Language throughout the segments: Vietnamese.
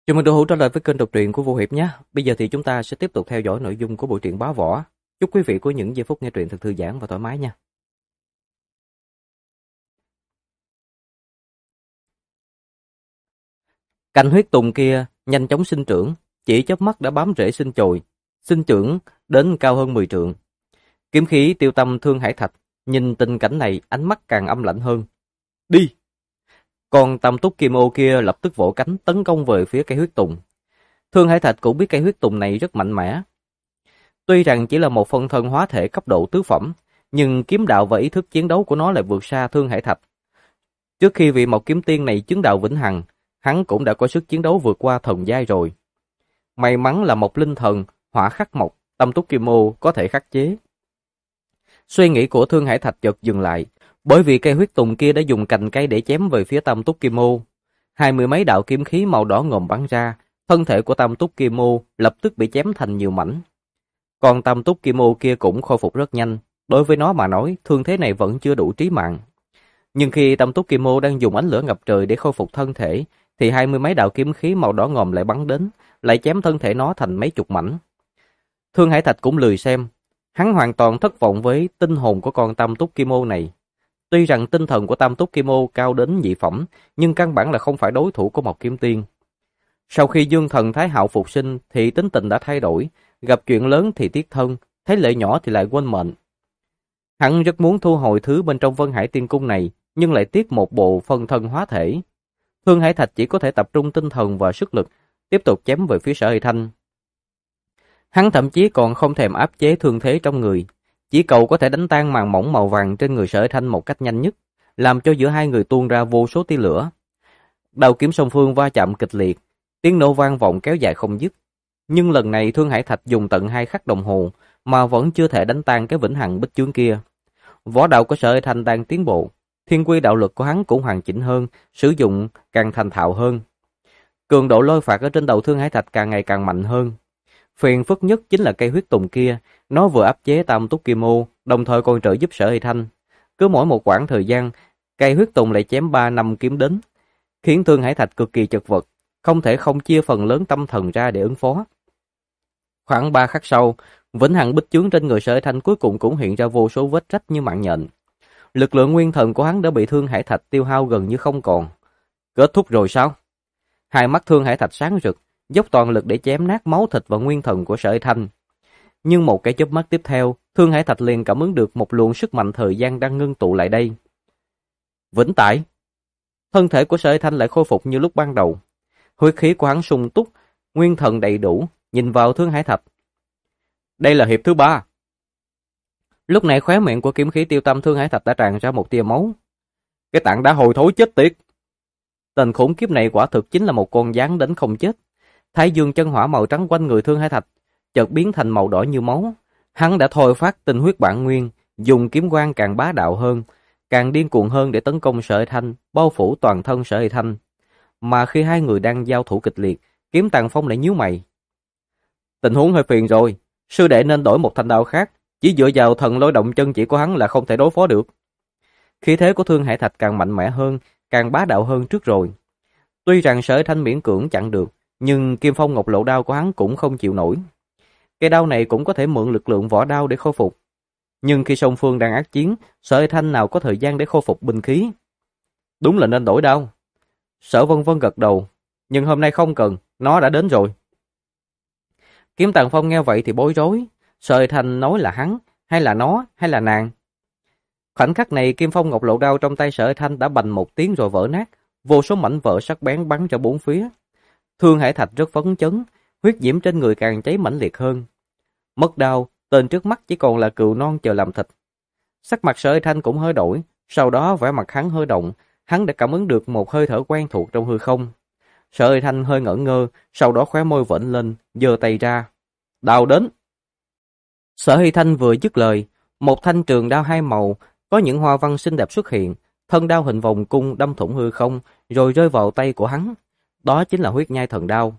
Chào mừng đội hữu trở lại với kênh đọc truyện của Vô Hiệp nhé. Bây giờ thì chúng ta sẽ tiếp tục theo dõi nội dung của bộ truyện Bá Võ. Chúc quý vị có những giây phút nghe truyện thật thư giãn và thoải mái nha. Cành huyết tùng kia nhanh chóng sinh trưởng, chỉ chớp mắt đã bám rễ sinh chồi, sinh trưởng đến cao hơn 10 trượng. Kiếm khí tiêu tâm Thương Hải Thạch nhìn tình cảnh này, ánh mắt càng âm lạnh hơn. Đi! Còn Tam Túc Kim Ô kia lập tức vỗ cánh tấn công về phía cây huyết tùng. Thương Hải Thạch cũng biết cây huyết tùng này rất mạnh mẽ. Tuy rằng chỉ là một phân thân hóa thể cấp độ tứ phẩm, nhưng kiếm đạo và ý thức chiến đấu của nó lại vượt xa Thương Hải Thạch. Trước khi vị Mộc Kiếm Tiên này chứng đạo vĩnh hằng, hắn cũng đã có sức chiến đấu vượt qua thần giai rồi. May mắn là một linh thần, hỏa khắc mộc, Tam Túc Kim Ô có thể khắc chế. Suy nghĩ của Thương Hải Thạch chợt dừng lại, bởi vì cây huyết tùng kia đã dùng cành cây để chém về phía Tam Túc Kim Ô. 20 mấy đạo kiếm khí màu đỏ ngòm bắn ra, thân thể của Tam Túc Kim Ô lập tức bị chém thành nhiều mảnh. Còn Tam Túc Kim Ô kia cũng khôi phục rất nhanh, đối với nó mà nói, thương thế này vẫn chưa đủ trí mạng. Nhưng khi Tam Túc Kim Ô đang dùng ánh lửa ngập trời để khôi phục thân thể, thì 20 mấy đạo kiếm khí màu đỏ ngòm lại bắn đến, lại chém thân thể nó thành mấy chục mảnh. Thương Hải Thạch cũng lười xem, hắn hoàn toàn thất vọng với tinh hồn của con Tam Túc Kim Ô này. Tuy rằng tinh thần của Tam Túc Kim Ô cao đến nhị phẩm, nhưng căn bản là không phải đối thủ của Mộc Kiếm Tiên. Sau khi Dương Thần Thái Hạo phục sinh thì tính tình đã thay đổi, gặp chuyện lớn thì tiếc thân, thấy lợi nhỏ thì lại quên mệnh. Hắn rất muốn thu hồi thứ bên trong Vân Hải Tiên Cung này, nhưng lại tiếc một bộ phân thân hóa thể. Thương Hải Thạch chỉ có thể tập trung tinh thần và sức lực, tiếp tục chém về phía Sở Hy Thanh. Hắn thậm chí còn không thèm áp chế thương thế trong người, chỉ cầu có thể đánh tan màng mỏng màu vàng trên người Sở Hy Thanh một cách nhanh nhất, làm cho giữa hai người tuôn ra vô số tia lửa. Đầu kiếm song phương va chạm kịch liệt, tiếng nổ vang vọng kéo dài không dứt. Nhưng lần này Thương Hải Thạch dùng tận 2 khắc đồng hồ mà vẫn chưa thể đánh tan cái vĩnh hằng bích chướng kia. Võ đạo của Sở Hy Thanh đang tiến bộ, thiên quy đạo lực của hắn cũng hoàn chỉnh hơn, sử dụng càng thành thạo hơn. Cường độ lôi phạt ở trên đầu Thương Hải Thạch càng ngày càng mạnh hơn. Phiền phức nhất chính là cây huyết tùng kia, nó vừa áp chế Tam Túc Kim Ô, đồng thời còn trợ giúp Sở Hy Thanh. Cứ mỗi một quãng thời gian, cây huyết tùng lại chém 3 năm kiếm đến, khiến Thương Hải Thạch cực kỳ chật vật, không thể không chia phần lớn tâm thần ra để ứng phó. Khoảng 3 khắc sau, vĩnh hằng bích chướng trên người Sở Hy Thanh cuối cùng cũng hiện ra vô số vết rách như mạng nhện. Lực lượng nguyên thần của hắn đã bị Thương Hải Thạch tiêu hao gần như không còn. Kết thúc rồi sao? Hai mắt Thương Hải Thạch sáng rực, dốc toàn lực để chém nát máu thịt và nguyên thần của Sở Hy Thanh. Nhưng một cái chớp mắt tiếp theo, Thương Hải Thạch liền cảm ứng được một luồng sức mạnh thời gian đang ngưng tụ lại đây. Vĩnh tại, thân thể của Sở Hy Thanh lại khôi phục như lúc ban đầu. Huyết khí của hắn sung túc, nguyên thần đầy đủ, nhìn vào Thương Hải Thạch. Đây là hiệp thứ 3. Lúc này khóe miệng của kiếm khí tiêu tâm Thương Hải Thạch đã tràn ra một tia máu. Cái tạng đã hồi thối chết tiệt. Tên khủng khiếp này quả thực chính là một con gián đến không chết. Thái dương chân hỏa màu trắng quanh người Thương Hải Thạch chợt biến thành màu đỏ như máu. Hắn đã thôi phát tinh huyết bản nguyên, dùng kiếm quang càng bá đạo hơn, càng điên cuồng hơn để tấn công Sở Hy Thanh, bao phủ toàn thân Sở Hy Thanh. Mà khi hai người đang giao thủ kịch liệt, Kiếm Tàng Phong lại nhíu mày. Tình huống hơi phiền rồi, sư đệ nên đổi một thanh đao khác, chỉ dựa vào thần lôi động chân chỉ của hắn là không thể đối phó được. Khí thế của Thương Hải Thạch càng mạnh mẽ hơn, càng bá đạo hơn trước rồi. Tuy rằng Sở Hy Thanh miễn cưỡng chặn được, nhưng Kim Phong Ngọc Lộ đao của hắn cũng không chịu nổi. Cây đao này cũng có thể mượn lực lượng võ đao để khôi phục. Nhưng khi song phương đang ác chiến, Sở Hy Thanh nào có thời gian để khôi phục binh khí. Đúng là nên đổi đao. Sở Vân Vân gật đầu, nhưng hôm nay không cần, nó đã đến rồi. Kiếm Tàng Phong nghe vậy thì bối rối, Sở Hy Thanh nói là hắn, hay là nó, hay là nàng. Khoảnh khắc này Kim Phong Ngọc Lộ đao trong tay Sở Hy Thanh đã bành một tiếng rồi vỡ nát, vô số mảnh vỡ sắc bén bắn ra bốn phía. Thương Hải Thạch rất phấn chấn, huyết diễm trên người càng cháy mãnh liệt hơn. Mất đao, tên trước mắt chỉ còn là cừu non chờ làm thịt. Sắc mặt Sở Hy Thanh cũng hơi đổi, sau đó vẻ mặt hắn hơi động, hắn đã cảm ứng được một hơi thở quen thuộc trong hư không. Sở Hy Thanh hơi ngẩn ngơ, sau đó khóe môi vểnh lên, giơ tay ra. Đao đến! Sở Hy Thanh vừa dứt lời, một thanh trường đao hai màu, có những hoa văn xinh đẹp xuất hiện, thân đao hình vòng cung đâm thủng hư không, rồi rơi vào tay của hắn. Đó chính là huyết nhai thần đao.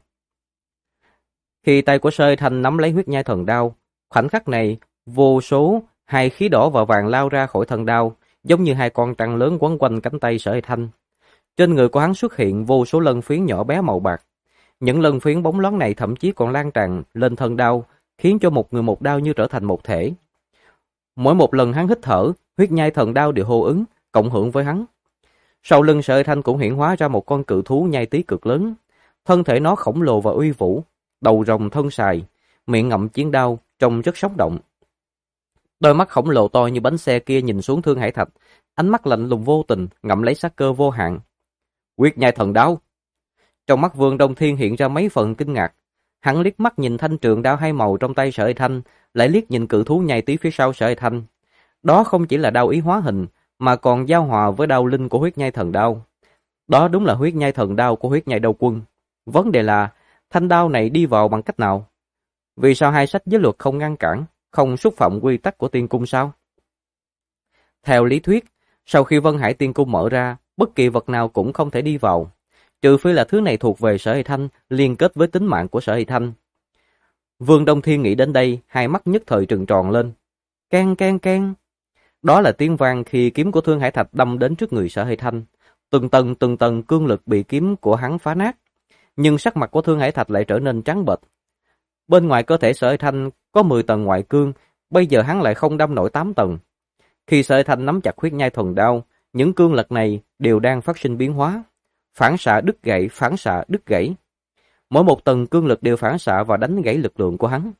Khi tay của Sở Hy Thanh nắm lấy huyết nhai thần đao, khoảnh khắc này, vô số hai khí đỏ và vàng lao ra khỏi thân đao, giống như hai con trăng lớn quấn quanh cánh tay Sở Hy Thanh. Trên người của hắn xuất hiện vô số lân phiến nhỏ bé màu bạc. Những lần phiến bóng loáng này thậm chí còn lan tràn lên thân đao, khiến cho một người một đao như trở thành một thể. Mỗi một lần hắn hít thở, huyết nhai thần đao đều hô ứng, cộng hưởng với hắn. Sau lưng Sở Hải Thanh cũng hiển hóa ra một con cự thú nhai tí cực lớn. Thân thể nó khổng lồ và uy vũ, đầu rồng thân sài, miệng ngậm chiến đao, trông rất sống động. Đôi mắt khổng lồ to như bánh xe kia nhìn xuống Thương Hải Thạch, ánh mắt lạnh lùng vô tình, ngậm lấy sát cơ vô hạn. Huyết nhai thần đao. Trong mắt Vương Đông Thiên hiện ra mấy phần kinh ngạc. Hắn liếc mắt nhìn thanh trường đao hai màu trong tay Sở Hải Thanh, lại liếc nhìn cự thú nhai tí phía sau Sở Hải Thanh. Đó không chỉ là đao ý hóa hình, mà còn giao hòa với đao linh của huyết nhai thần đao. Đó đúng là huyết nhai thần đao của huyết nhai đao quân. Vấn đề là, thanh đao này đi vào bằng cách nào? Vì sao hai sách giới luật không ngăn cản, không xúc phạm quy tắc của tiên cung sao? Theo lý thuyết, sau khi Vân Hải tiên cung mở ra, bất kỳ vật nào cũng không thể đi vào, trừ phi là thứ này thuộc về Sở Hải Thanh, liên kết với tính mạng của Sở Hải Thanh. Vương Đông Thiên nghĩ đến đây, hai mắt nhất thời trừng tròn lên. Keng keng keng. Đó là tiếng vang khi kiếm của Thương Hải Thạch đâm đến trước người Sở Hải Thanh. Từng tầng cương lực bị kiếm của hắn phá nát. Nhưng sắc mặt của Thương Hải Thạch lại trở nên trắng bệch. Bên ngoài cơ thể Sở Hải Thanh có 10 tầng ngoại cương, bây giờ hắn lại không đâm nổi 8 tầng. Khi Sở Hải Thanh nắm chặt huyết nhai thần đao, những cương lực này đều đang phát sinh biến hóa. Phản xạ đứt gãy, phản xạ đứt gãy. Mỗi một tầng cương lực đều phản xạ và đánh gãy lực lượng của hắn.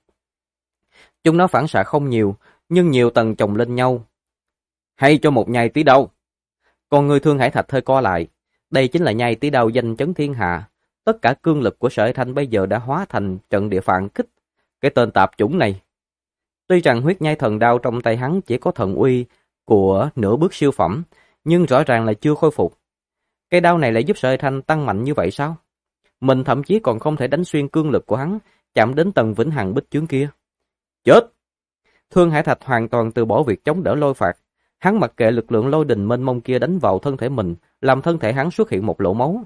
Chúng nó phản xạ không nhiều, nhưng nhiều tầng chồng lên nhau. Hay cho một nhai tí đao. Còn người Thương Hải Thạch hơi co lại. Đây chính là nhai tí đao danh chấn thiên hạ. Tất cả cương lực của Sở Hải Thanh bây giờ đã hóa thành trận địa phản kích. Cái tên tạp chủng này. Tuy rằng huyết nhai thần đao trong tay hắn chỉ có thần uy của nửa bước siêu phẩm, nhưng rõ ràng là chưa khôi phục. Cái đao này lại giúp Sở Hải Thanh tăng mạnh như vậy sao? Mình thậm chí còn không thể đánh xuyên cương lực của hắn, chạm đến tầng vĩnh hằng bích chướng kia. Chết! Thương Hải Thạch hoàn toàn từ bỏ việc chống đỡ lôi phạt. Hắn mặc kệ lực lượng lôi đình mênh mông kia đánh vào thân thể mình, làm thân thể hắn xuất hiện một lỗ máu.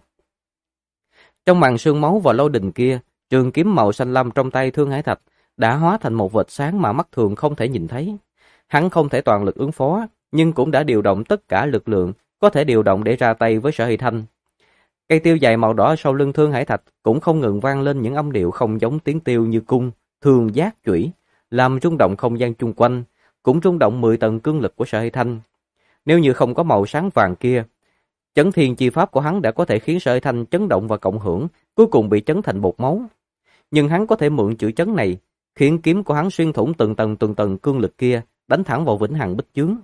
Trong màn sương máu và lôi đình kia, trường kiếm màu xanh lam trong tay Thương Hải Thạch đã hóa thành một vệt sáng mà mắt thường không thể nhìn thấy. Hắn không thể toàn lực ứng phó, nhưng cũng đã điều động tất cả lực lượng có thể điều động để ra tay với Sở Hải Thanh. Cây tiêu dài màu đỏ sau lưng Thương Hải Thạch cũng không ngừng vang lên những âm điệu không giống tiếng tiêu như cung, thương, giác, chủy, làm rung động không gian chung quanh, cũng rung động 10 tầng cương lực của Sở Hải Thanh. Nếu như không có màu sáng vàng kia, chấn thiên chi pháp của hắn đã có thể khiến Sở Hải Thanh chấn động và cộng hưởng, cuối cùng bị chấn thành bột máu. Nhưng hắn có thể mượn chữ chấn này, khiến kiếm của hắn xuyên thủng từng tầng cương lực kia, đánh thẳng vào vĩnh hằng bích chướng.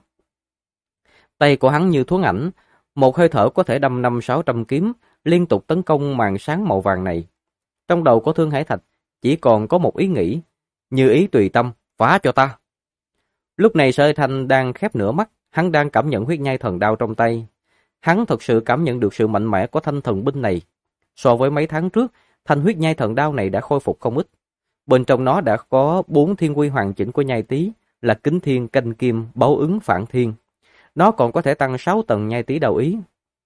Tay của hắn như thuấn ảnh, một hơi thở có thể đâm 500-600 kiếm, liên tục tấn công màn sáng màu vàng này. Trong đầu của Thương Hải Thạch chỉ còn có một ý nghĩ, như ý tùy tâm, phá cho ta. Lúc này Sở Hải Thanh đang khép nửa mắt, hắn đang cảm nhận huyết nhai thần đao trong tay. Hắn thật sự cảm nhận được sự mạnh mẽ của thanh thần binh này. So với mấy tháng trước, thanh huyết nhai thần đao này đã khôi phục không ít. Bên trong nó đã có 4 thiên quy hoàn chỉnh của nhai tí, là kính thiên, canh kim, báo ứng, phản thiên. Nó còn có thể tăng 6 tầng nhai tí đao ý.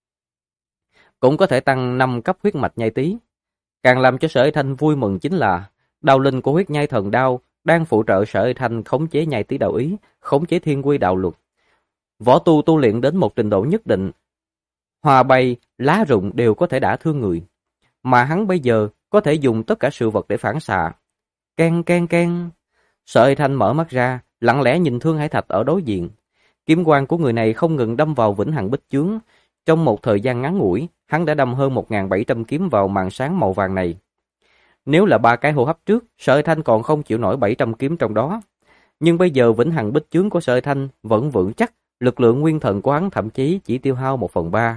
Cũng có thể tăng 5 cấp huyết mạch nhai tí. Càng làm cho Sở Hải Thanh vui mừng chính là đao linh của huyết nhai thần đao đang phụ trợ Sở Hải Thanh khống chế nhai tí đạo ý, khống chế thiên quy đạo luật. Võ tu tu luyện đến một trình độ nhất định, hoa bay, lá rụng đều có thể đả thương người. Mà hắn bây giờ có thể dùng tất cả sự vật để phản xạ. Keng keng keng. Sở Hải Thanh mở mắt ra, lặng lẽ nhìn Thương Hải Thạch ở đối diện. Kiếm quang của người này không ngừng đâm vào vĩnh hằng bích chướng. Trong một thời gian ngắn ngủi, hắn đã đâm hơn 1.700 kiếm vào màn sáng màu vàng này. Nếu là 3 cái hô hấp trước, Sở Hải Thanh còn không chịu nổi 700 kiếm trong đó. Nhưng bây giờ vĩnh hằng bích chướng của Sở Hải Thanh vẫn vững chắc, lực lượng nguyên thần của hắn thậm chí chỉ tiêu hao 1/3.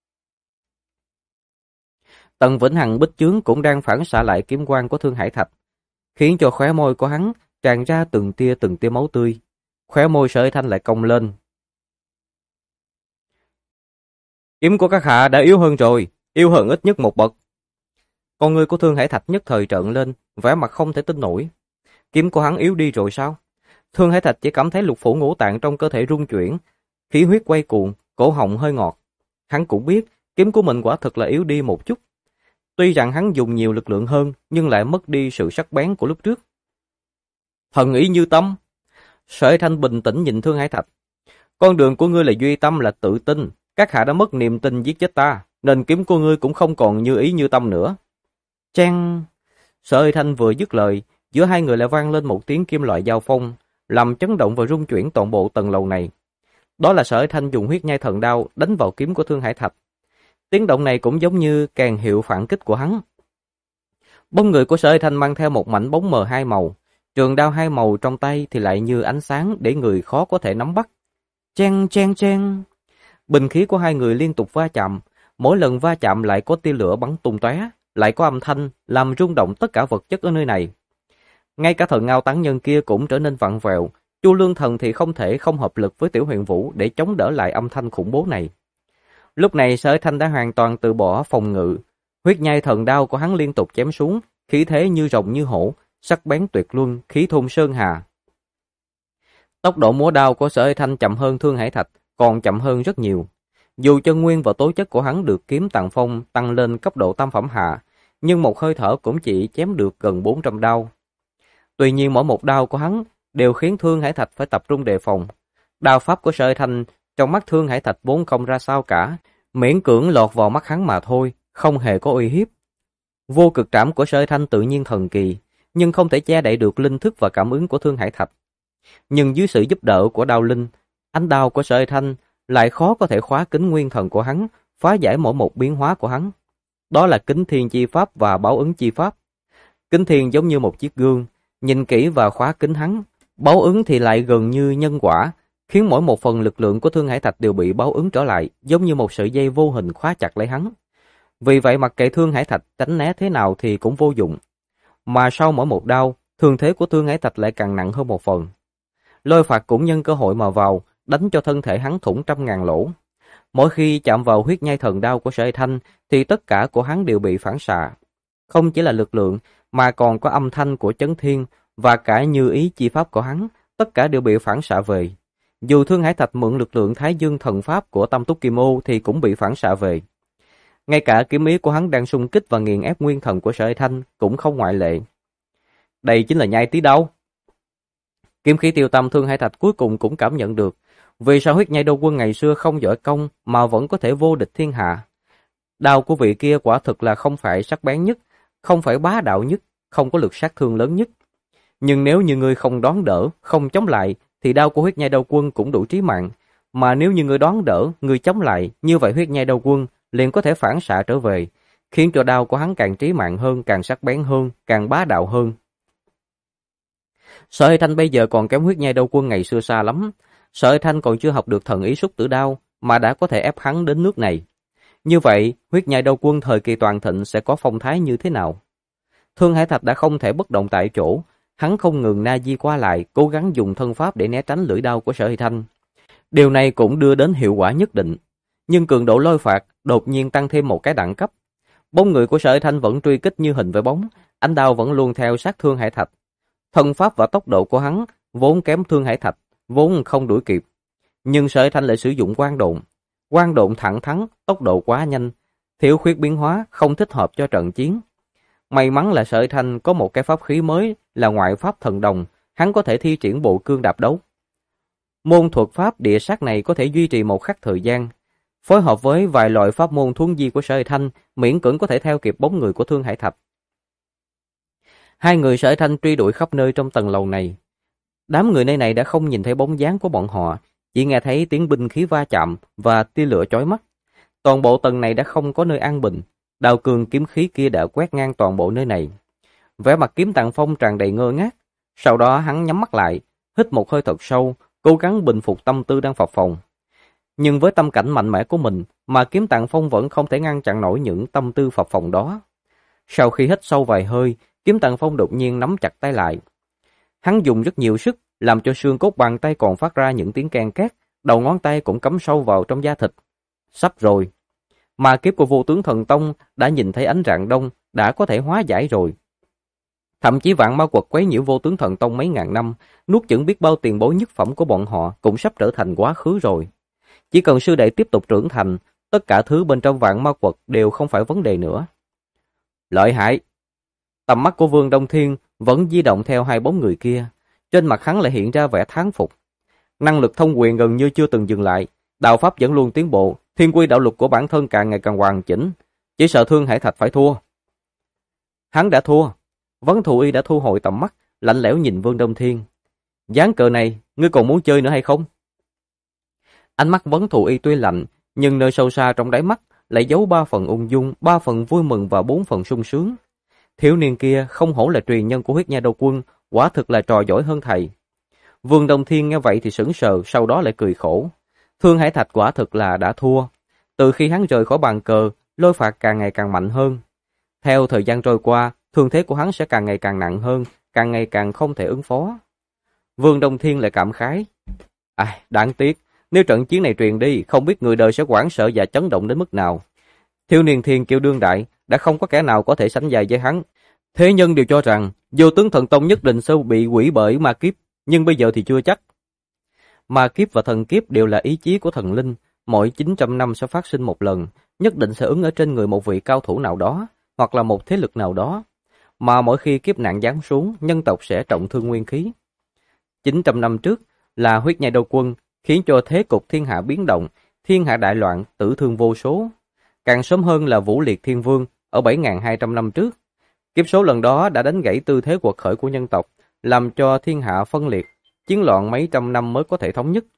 Tầng vĩnh hằng bích chướng cũng đang phản xạ lại kiếm quang của Thương Hải Thạch, khiến cho khóe môi của hắn tràn ra từng tia máu tươi. Khóe môi Sở Hải Thanh lại cong lên. Kiếm của các hạ đã yếu hơn rồi, yếu hơn ít nhất một bậc. Con người của Thương Hải Thạch nhất thời trợn lên, vẻ mặt không thể tin nổi. Kiếm của hắn yếu đi rồi sao? Thương Hải Thạch chỉ cảm thấy lục phủ ngũ tạng trong cơ thể rung chuyển, khí huyết quay cuồng, cổ họng hơi ngọt. Hắn cũng biết kiếm của mình quả thực là yếu đi một chút. Tuy rằng hắn dùng nhiều lực lượng hơn, nhưng lại mất đi sự sắc bén của lúc trước. Thần ý như tâm. Sở Hải Thanh bình tĩnh nhìn Thương Hải Thạch. Con đường của ngươi là duy tâm, là tự tin. Các hạ đã mất niềm tin giết chết ta, nên kiếm của ngươi cũng không còn như ý như tâm nữa. Cheng! Sở Hơi Thanh vừa dứt lời, giữa hai người lại vang lên một tiếng kim loại giao phong, làm chấn động và rung chuyển toàn bộ tầng lầu này. Đó là Sở Hơi Thanh dùng huyết nhai thần đao đánh vào kiếm của Thương Hải Thạch. Tiếng động này cũng giống như kèn hiệu phản kích của hắn. Bóng người của Sở Hơi Thanh mang theo một mảnh bóng mờ hai màu, trường đao hai màu trong tay thì lại như ánh sáng để người khó có thể nắm bắt. Chen chen chen. Binh khí của hai người liên tục va chạm, mỗi lần va chạm lại có tia lửa bắn tung tóe, lại có âm thanh làm rung động tất cả vật chất ở nơi này. Ngay cả thần Ngao Tán Nhân kia cũng trở nên vặn vẹo, Chu Lương Thần thì không thể không hợp lực với Tiểu Huyền Vũ để chống đỡ lại âm thanh khủng bố này. Lúc này Sở Hơi Thanh đã hoàn toàn từ bỏ phòng ngự, huyết nhai thần đao của hắn liên tục chém xuống, khí thế như rồng như hổ, sắc bén tuyệt luân, khí thôn sơn hà. Tốc độ múa đao của Sở Hơi Thanh chậm hơn Thương Hải Thạch, còn chậm hơn rất nhiều. Dù chân nguyên và tố chất của hắn được kiếm Tàng Phong tăng lên cấp độ tam phẩm hạ, nhưng một hơi thở cũng chỉ chém được gần 400 đao. Tuy nhiên mỗi một đao của hắn đều khiến Thương Hải Thạch phải tập trung đề phòng. Đao pháp của Sở Hơi Thanh trong mắt Thương Hải Thạch vốn không ra sao cả, miễn cưỡng lọt vào mắt hắn mà thôi, không hề có uy hiếp. Vô cực trảm của Sở Hơi Thanh tự nhiên thần kỳ, nhưng không thể che đậy được linh thức và cảm ứng của Thương Hải Thạch. Nhưng dưới sự giúp đỡ của đao linh, ánh đao của Sở Hơi Thanh lại khó có thể khóa kính nguyên thần của hắn, phá giải mỗi một biến hóa của hắn. Đó là kính thiên chi pháp và báo ứng chi pháp. Kính thiên giống như một chiếc gương, nhìn kỹ và khóa kính hắn. Báo ứng thì lại gần như nhân quả, khiến mỗi một phần lực lượng của Thương Hải Thạch đều bị báo ứng trở lại, giống như một sợi dây vô hình khóa chặt lấy hắn. Vì vậy mặc kệ Thương Hải Thạch tránh né thế nào thì cũng vô dụng. Mà sau mỗi một đao, thương thế của Thương Hải Thạch lại càng nặng hơn một phần. Lôi Phạt cũng nhân cơ hội mà vào, đánh cho thân thể hắn thủng trăm ngàn lỗ. Mỗi khi chạm vào huyết nhai thần đao của Sở Hơi Thanh thì tất cả của hắn đều bị phản xạ. Không chỉ là lực lượng mà còn có âm thanh của chấn thiên và cả như ý chi pháp của hắn, tất cả đều bị phản xạ về. Dù Thương Hải Thạch mượn lực lượng Thái Dương thần pháp của Tam Túc Kim Ô thì cũng bị phản xạ về. Ngay cả kiếm ý của hắn đang xung kích và nghiền ép nguyên thần của Sở Hơi Thanh cũng không ngoại lệ. Đây chính là nhai tí đau. Kiếm khí tiêu tâm Thương Hải Thạch cuối cùng cũng cảm nhận được vì sao huyết nhai đô quân ngày xưa không giỏi công mà vẫn có thể vô địch thiên hạ. Đao của vị kia quả thực là không phải sắc bén nhất, không phải bá đạo nhất, không có lực sát thương lớn nhất. Nhưng nếu như ngươi không đón đỡ, không chống lại, thì đao của huyết nhai đô quân cũng đủ trí mạng. Mà nếu như ngươi đón đỡ, ngươi chống lại, như vậy huyết nhai đô quân liền có thể phản xạ trở về, khiến cho đao của hắn càng trí mạng hơn, càng sắc bén hơn, càng bá đạo hơn. Sở Hơi Thanh bây giờ còn kém huyết nhai đô quân ngày xưa xa lắm. Sở Hơi Thanh còn chưa học được thần ý xúc tử đao mà đã có thể ép hắn đến nước này. Như vậy, huyết nhai đô quân thời kỳ toàn thịnh sẽ có phong thái như thế nào? Thương Hải Thạch đã không thể bất động tại chỗ, hắn không ngừng na di qua lại, cố gắng dùng thân pháp để né tránh lưỡi đao của Sở Hơi Thanh. Điều này cũng đưa đến hiệu quả nhất định, nhưng cường độ lôi phạt đột nhiên tăng thêm một cái đẳng cấp. Bóng người của Sở Hơi Thanh vẫn truy kích như hình với bóng, ánh đao vẫn luôn theo sát Thương Hải Thạch. Thân pháp và tốc độ của hắn vốn kém Thương Hải Thạch, vốn không đuổi kịp. Nhưng Sở Hơi Thanh lại sử dụng quang độn. Quang độn thẳng thắn, tốc độ quá nhanh, thiếu khuyết biến hóa, không thích hợp cho trận chiến. May mắn là Sở Hơi Thanh có một cái pháp khí mới là ngoại pháp thần đồng, hắn có thể thi triển bộ cương đạp đấu. Môn thuật pháp địa sát này có thể duy trì một khắc thời gian, phối hợp với vài loại pháp môn thuấn di của Sở Hơi Thanh, miễn cưỡng có thể theo kịp bóng người của Thương Hải Thạch. Hai người Sở Hơi Thanh truy đuổi khắp nơi trong tầng lầu này. Đám người nơi này đã không nhìn thấy bóng dáng của bọn họ, chỉ nghe thấy tiếng binh khí va chạm và tia lửa chói mắt. Toàn bộ tầng này đã không có nơi an bình, đao cường kiếm khí kia đã quét ngang toàn bộ nơi này. Vẻ mặt Kiếm Tàng Phong tràn đầy ngơ ngác, sau đó hắn nhắm mắt lại, hít một hơi thật sâu, cố gắng bình phục tâm tư đang phập phồng. Nhưng với tâm cảnh mạnh mẽ của mình mà Kiếm Tàng Phong vẫn không thể ngăn chặn nổi những tâm tư phập phồng đó. Sau khi hít sâu vài hơi, Kiếm Tàng Phong đột nhiên nắm chặt tay lại. Hắn dùng rất nhiều sức, làm cho xương cốt bàn tay còn phát ra những tiếng ken két, đầu ngón tay cũng cắm sâu vào trong da thịt. Sắp rồi. Mà kiếp của Vô Tướng Thần Tông đã nhìn thấy ánh rạng đông, đã có thể hóa giải rồi. Thậm chí vạn ma quật quấy nhiễu Vô Tướng Thần Tông mấy ngàn năm, nuốt chửng biết bao tiền bối nhất phẩm của bọn họ cũng sắp trở thành quá khứ rồi. Chỉ cần sư đệ tiếp tục trưởng thành, tất cả thứ bên trong vạn ma quật đều không phải vấn đề nữa. Lợi hại! Tầm mắt của Vương Đông Thiên vẫn di động theo hai bóng người kia, trên mặt hắn lại hiện ra vẻ thán phục. Năng lực thông quyền gần như chưa từng dừng lại, đạo pháp vẫn luôn tiến bộ, thiên quy đạo luật của bản thân càng ngày càng hoàn chỉnh, chỉ sợ Thương Hải Thạch phải thua. Hắn đã thua. Vấn Thù Y đã thu hồi tầm mắt, lạnh lẽo nhìn Vương Đông Thiên. Ván cờ này, ngươi còn muốn chơi nữa hay không? Ánh mắt Vấn Thù Y tuy lạnh, nhưng nơi sâu xa trong đáy mắt lại giấu 3 phần ung dung, 3 phần vui mừng và 4 phần sung sướng. Thiếu niên kia không hổ là truyền nhân của Huyết Nha Đô Quân, quả thực là trò giỏi hơn thầy. Vương Đông Thiên nghe vậy thì sững sờ, sau đó lại cười khổ. Thương Hải Thạch quả thực là đã thua. Từ khi hắn rời khỏi bàn cờ, lôi phạt càng ngày càng mạnh hơn. Theo thời gian trôi qua, thương thế của hắn sẽ càng ngày càng nặng hơn, càng ngày càng không thể ứng phó. Vương Đông Thiên lại cảm khái. Đáng tiếc, nếu trận chiến này truyền đi, không biết người đời sẽ hoảng sợ và chấn động đến mức nào. Thiếu niên thiên kiêu đương đại, đã không có kẻ nào có thể sánh vai với hắn. Thế nhân đều cho rằng, Vô Tướng Thần Tông nhất định sẽ bị hủy bởi ma kiếp, nhưng bây giờ thì chưa chắc. Ma kiếp và thần kiếp đều là ý chí của thần linh, mỗi 900 năm sẽ phát sinh một lần, nhất định sẽ ứng ở trên người một vị cao thủ nào đó, hoặc là một thế lực nào đó. Mà mỗi khi kiếp nạn giáng xuống, nhân tộc sẽ trọng thương nguyên khí. 900 năm trước là Huyết Nhai Đô Quân, khiến cho thế cục thiên hạ biến động, thiên hạ đại loạn, tử thương vô số. Càng sớm hơn là Vũ Liệt Thiên Vương ở 7.200 năm trước. Kiếp số lần đó đã đánh gãy tư thế quật khởi của nhân tộc, làm cho thiên hạ phân liệt, chiến loạn mấy trăm năm mới có thể thống nhất.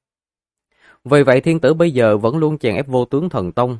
Vì vậy thiên tử bây giờ vẫn luôn chèn ép Vô Tướng Thần Tông,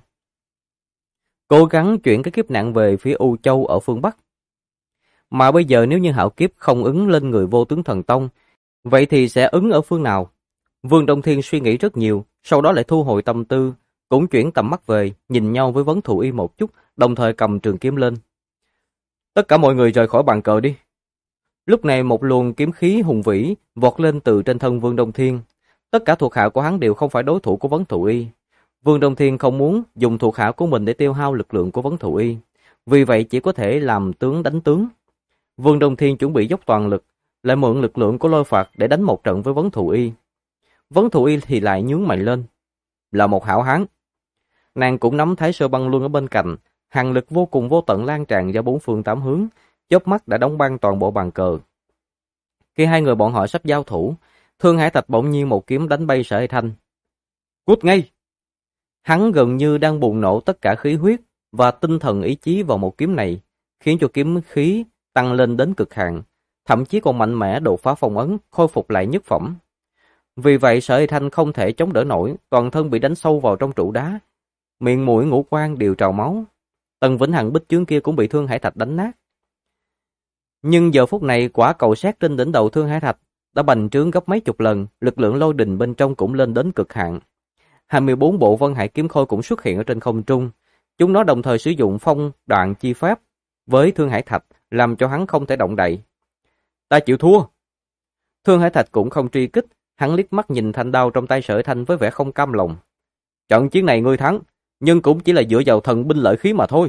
cố gắng chuyển cái kiếp nạn về phía U Châu ở phương Bắc. Mà bây giờ nếu như hạo kiếp không ứng lên người Vô Tướng Thần Tông, vậy thì sẽ ứng ở phương nào? Vương Đông Thiên suy nghĩ rất nhiều, sau đó lại thu hồi tâm tư, cũng chuyển tầm mắt về, nhìn nhau với Vấn Thù Y một chút, đồng thời cầm trường kiếm lên. Tất cả mọi người rời khỏi bàn cờ đi. Lúc này một luồng kiếm khí hùng vĩ vọt lên từ trên thân Vương Đông Thiên. Tất cả thuộc hạ của hắn đều không phải đối thủ của Vấn Thù Y. Vương Đông Thiên không muốn dùng thuộc hạ của mình để tiêu hao lực lượng của Vấn Thù Y, vì vậy chỉ có thể làm tướng đánh tướng. Vương Đông Thiên chuẩn bị dốc toàn lực, lại mượn lực lượng của lôi phạt để đánh một trận với Vấn Thù Y. Vấn Thù Y thì lại nhướng mày lên. Là một hảo hán. Nàng cũng nắm Thái Sơ Băng Luân ở bên cạnh, hàn lực vô cùng vô tận lan tràn ra 4 phương 8 hướng, chớp mắt đã đóng băng toàn bộ bàn cờ. Khi hai người bọn họ sắp giao thủ, Thương Hải Thạch bỗng nhiên một kiếm đánh bay Sở Hải Thanh. Cút ngay! Hắn gần như đang bùng nổ tất cả khí huyết và tinh thần ý chí vào một kiếm này, khiến cho kiếm khí tăng lên đến cực hạn, thậm chí còn mạnh mẽ đột phá phong ấn, khôi phục lại nhất phẩm. Vì vậy Sở Hải Thanh không thể chống đỡ nổi, toàn thân bị đánh sâu vào trong trụ đá, miệng mũi ngũ quan đều trào máu. Tần Vĩnh Hằng bích chướng kia cũng bị Thương Hải Thạch đánh nát. Nhưng giờ phút này quả cầu sét trên đỉnh đầu Thương Hải Thạch đã bành trướng gấp mấy chục lần, lực lượng lôi đình bên trong cũng lên đến cực hạn. 24 bộ Vân Hải kiếm khôi cũng xuất hiện ở trên không trung. Chúng nó đồng thời sử dụng phong đoạn chi pháp với Thương Hải Thạch, làm cho hắn không thể động đậy. Ta chịu thua. Thương Hải Thạch cũng không truy kích, hắn liếc mắt nhìn thanh đao trong tay Sở Thanh với vẻ không cam lòng. Trận chiến này ngươi thắng, nhưng cũng chỉ là dựa vào thần binh lợi khí mà thôi.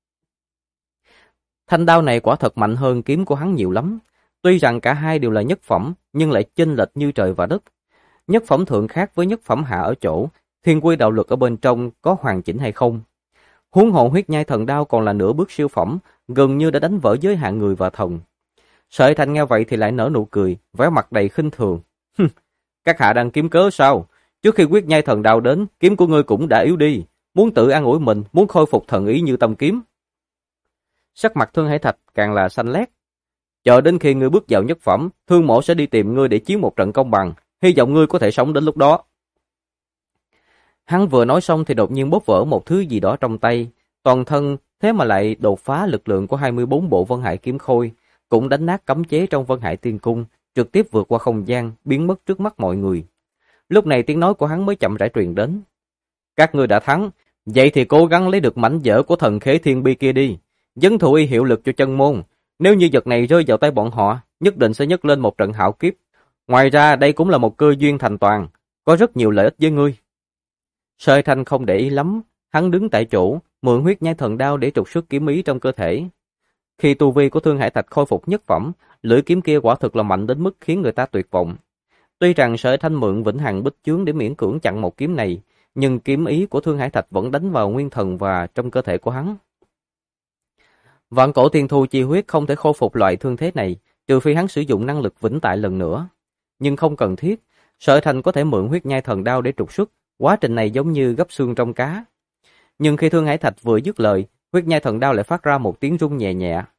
Thanh đao này quả thật mạnh hơn kiếm của hắn nhiều lắm. Tuy rằng cả hai đều là nhất phẩm, nhưng lại chênh lệch như trời và đất. Nhất phẩm thượng khác với nhất phẩm hạ ở chỗ, thiên quy đạo luật ở bên trong có hoàn chỉnh hay không. Huống hộ Huyết Nhai Thần Đao còn là nửa bước siêu phẩm, gần như đã đánh vỡ giới hạn người và thần. Sở Thanh nghe vậy thì lại nở nụ cười, vẻ mặt đầy khinh thường. Các hạ đang kiếm cớ sao? Trước khi Huyết Nhai Thần Đao đến, kiếm của ngươi cũng đã yếu đi. Muốn tự an ủi mình, muốn khôi phục thần ý như tâm kiếm. Sắc mặt Thương Hải Thạch càng là xanh lét. Chờ đến khi ngươi bước vào nhất phẩm, Thương Mỗ sẽ đi tìm ngươi để chiến một trận công bằng. Hy vọng ngươi có thể sống đến lúc đó. Hắn vừa nói xong thì đột nhiên bóp vỡ một thứ gì đó trong tay. Toàn thân thế mà lại đột phá lực lượng của 24 bộ Vân Hải kiếm khôi, cũng đánh nát cấm chế trong Vân Hải Tiên Cung, trực tiếp vượt qua không gian, biến mất trước mắt mọi người. Lúc này tiếng nói của hắn mới chậm rãi truyền đến. Các ngươi đã thắng, vậy thì cố gắng lấy được mảnh vỡ của thần khế thiên bi kia đi. Vấn Thù Y hiệu lực cho chân môn. Nếu như vật này rơi vào tay bọn họ, nhất định sẽ nhấc lên một trận hạo kiếp. Ngoài ra đây cũng là một cơ duyên thành toàn, có rất nhiều lợi ích với ngươi. Sở Thanh không để ý lắm, hắn đứng tại chỗ, mượn Huyết Nhai Thần Đao để trục xuất kiếm ý trong cơ thể. Khi tu vi của Thương Hải Thạch khôi phục nhất phẩm, lưỡi kiếm kia quả thực là mạnh đến mức khiến người ta tuyệt vọng. Tuy rằng Sở Thanh mượn Vĩnh Hằng bích chướng để miễn cưỡng chặn một kiếm này, nhưng kiếm ý của Thương Hải Thạch vẫn đánh vào nguyên thần và trong cơ thể của hắn. Vạn cổ tiên thu chi huyết không thể khôi phục loại thương thế này, trừ phi hắn sử dụng năng lực vĩnh tại lần nữa. Nhưng không cần thiết, Sở Thanh có thể mượn Huyết Nhai Thần Đao để trục xuất, quá trình này giống như gấp xương trong cá. Nhưng khi Thương Hải Thạch vừa dứt lời, Huyết Nhai Thần Đao lại phát ra một tiếng rung nhẹ nhẹ,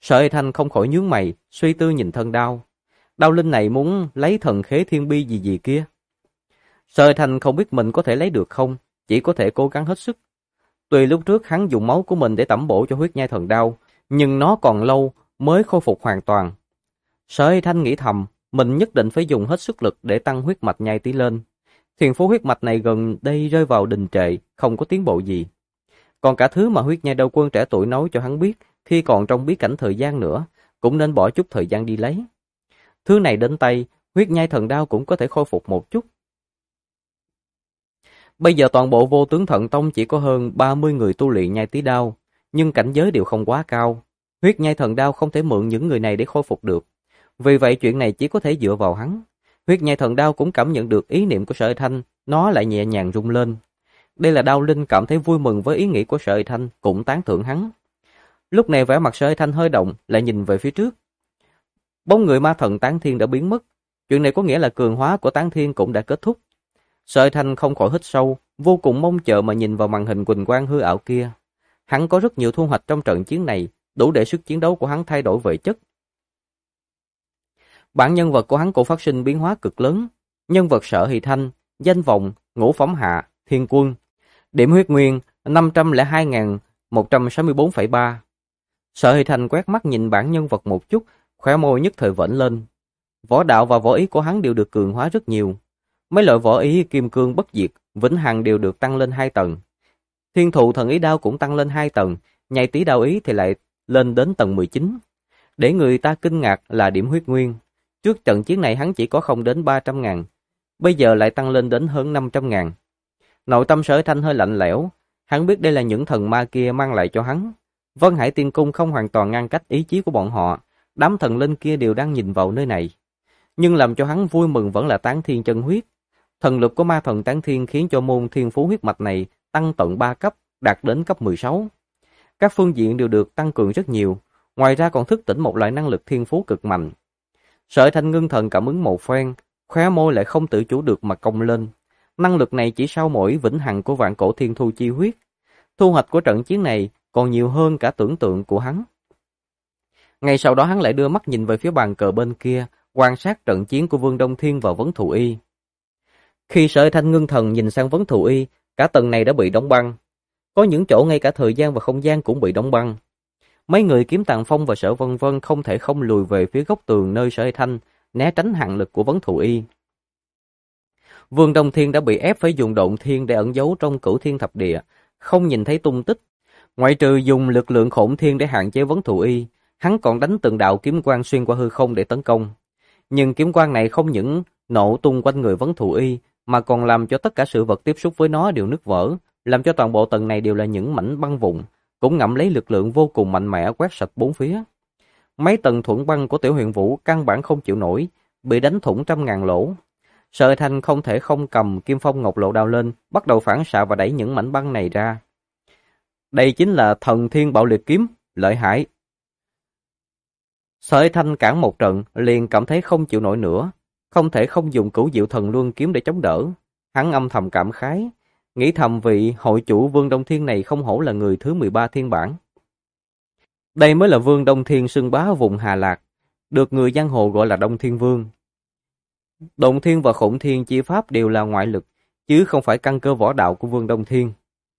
Sở Hy Thanh không khỏi nhướng mày, suy tư nhìn thân đao. Đao linh này muốn lấy thần khế thiên bi gì gì kia. Sở Hy Thanh không biết mình có thể lấy được không, chỉ có thể cố gắng hết sức. Tuy lúc trước hắn dùng máu của mình để tẩm bổ cho huyết nhai thần đao, nhưng nó còn lâu mới khôi phục hoàn toàn. Sở Hy Thanh nghĩ thầm, mình nhất định phải dùng hết sức lực để tăng huyết mạch nhai tí lên. Thiền phú huyết mạch này gần đây rơi vào đình trệ, không có tiến bộ gì. Còn cả thứ mà huyết nhai đao quân trẻ tuổi nói cho hắn biết, khi còn trong bí cảnh thời gian nữa, cũng nên bỏ chút thời gian đi lấy. Thứ này đến tay, huyết nhai thần đao cũng có thể khôi phục một chút. Bây giờ toàn bộ Vô Tướng Thận Tông chỉ có hơn 30 người tu luyện nhai tí đao, nhưng cảnh giới đều không quá cao. Huyết nhai thần đao không thể mượn những người này để khôi phục được. Vì vậy chuyện này chỉ có thể dựa vào hắn. Huyết nhai thần đao cũng cảm nhận được ý niệm của Sở Hy Thanh, nó lại nhẹ nhàng rung lên. Đây là đao linh cảm thấy vui mừng với ý nghĩ của Sở Hy Thanh, cũng tán thưởng hắn. Lúc này vẻ mặt Sở Hy Thanh hơi động, lại nhìn về phía trước. Bóng người ma thần Tán Thiên đã biến mất. Chuyện này có nghĩa là cường hóa của Tán Thiên cũng đã kết thúc. Sở Hy Thanh không khỏi hít sâu, vô cùng mong chờ mà nhìn vào màn hình quỳnh quang hư ảo kia. Hắn có rất nhiều thu hoạch trong trận chiến này, đủ để sức chiến đấu của hắn thay đổi về chất. Bản nhân vật của hắn cũng phát sinh biến hóa cực lớn. Nhân vật Sở Hy Thanh, danh vọng, ngũ phẩm hạ, thiên quân. Điểm huyết nguyên 502.164,3. Sở Hy Thanh quét mắt nhìn bản nhân vật một chút, khóe môi nhất thời vểnh lên. Võ đạo và võ ý của hắn đều được cường hóa rất nhiều. Mấy loại võ ý kim cương bất diệt, vĩnh hằng đều được tăng lên 2 tầng. Thiên thụ thần ý đao cũng tăng lên 2 tầng, nhai tí đao ý thì lại lên đến tầng 19. Để người ta kinh ngạc là điểm huyết nguyên. Trước trận chiến này hắn chỉ có không đến 300.000, bây giờ lại tăng lên đến hơn 500.000. Nội tâm Sở Hy Thanh hơi lạnh lẽo, hắn biết đây là những thần ma kia mang lại cho hắn. Vân Hải Tiên Cung không hoàn toàn ngăn cách ý chí của bọn họ, đám thần linh kia đều đang nhìn vào nơi này. Nhưng làm cho hắn vui mừng vẫn là Tán Thiên chân huyết. Thần lực của ma thần Tán Thiên khiến cho môn thiên phú huyết mạch này tăng tận 3 cấp, đạt đến cấp 16. Các phương diện đều được tăng cường rất nhiều, ngoài ra còn thức tỉnh một loại năng lực thiên phú cực mạnh. Sở Hy Thanh ngưng thần cảm ứng một phen, khóe môi lại không tự chủ được mà cong lên. Năng lực này chỉ sau mỗi vĩnh hằng của vạn cổ thiên thu chi huyết. Thu hoạch của trận chiến này còn nhiều hơn cả tưởng tượng của hắn. Ngay sau đó hắn lại đưa mắt nhìn về phía bàn cờ bên kia, quan sát trận chiến của Vương Đông Thiên và Vấn Thù Y. Khi Sở Hy Thanh ngưng thần nhìn sang Vấn Thù Y, cả tầng này đã bị đóng băng. Có những chỗ ngay cả thời gian và không gian cũng bị đóng băng. Mấy người Kiếm Tàng Phong và Sở Vân Vân không thể không lùi về phía góc tường nơi Sở Hy Thanh, né tránh hạng lực của Vấn Thù Y. Vương Đông Thiên đã bị ép phải dùng độn thiên để ẩn giấu trong Cửu Thiên Thập Địa, không nhìn thấy tung tích. Ngoại trừ dùng lực lượng Hỗn Thiên để hạn chế Vấn Thù Y, hắn còn đánh từng đạo kiếm quang xuyên qua hư không để tấn công. Nhưng kiếm quang này không những nổ tung quanh người Vấn Thù Y, mà còn làm cho tất cả sự vật tiếp xúc với nó đều nứt vỡ, làm cho toàn bộ tầng này đều là những mảnh băng vụn, cũng ngậm lấy lực lượng vô cùng mạnh mẽ quét sạch bốn phía. Mấy tầng thuẫn băng của Tiểu Huyền Vũ căn bản không chịu nổi, bị đánh thủng trăm ngàn lỗ. Sở Hy Thanh không thể không cầm Kim Phong Ngọc Lộ đao lên, bắt đầu phản xạ và đẩy những mảnh băng này ra. Đây chính là Thần Thiên Bạo Liệt Kiếm, lợi hại. Sở Hy Thanh cản một trận, liền cảm thấy không chịu nổi nữa, không thể không dùng Cửu Diệu Thần Luân kiếm để chống đỡ. Hắn âm thầm cảm khái, nghĩ thầm vị hội chủ Vương Đông Thiên này không hổ là người thứ 13 thiên bản. Đây mới là Vương Đông Thiên xưng bá vùng Hà Lạc, được người giang hồ gọi là Đông Thiên Vương. Động Thiên và Khổng Thiên chi pháp đều là ngoại lực, chứ không phải căn cơ võ đạo của Vương Đông Thiên.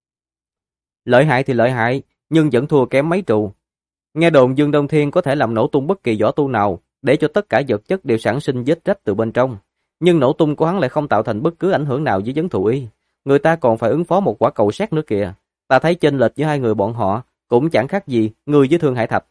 Lợi hại thì lợi hại, nhưng vẫn thua kém mấy trù. Nghe đồn Dương Đông Thiên có thể làm nổ tung bất kỳ võ tu nào, để cho tất cả vật chất đều sản sinh vết rách từ bên trong. Nhưng nổ tung của hắn lại không tạo thành bất cứ ảnh hưởng nào với Vấn Thù Y. Người ta còn phải ứng phó một quả cầu sét nữa kìa. Ta thấy chênh lệch giữa hai người bọn họ cũng chẳng khác gì người với Thương Hải Thạch.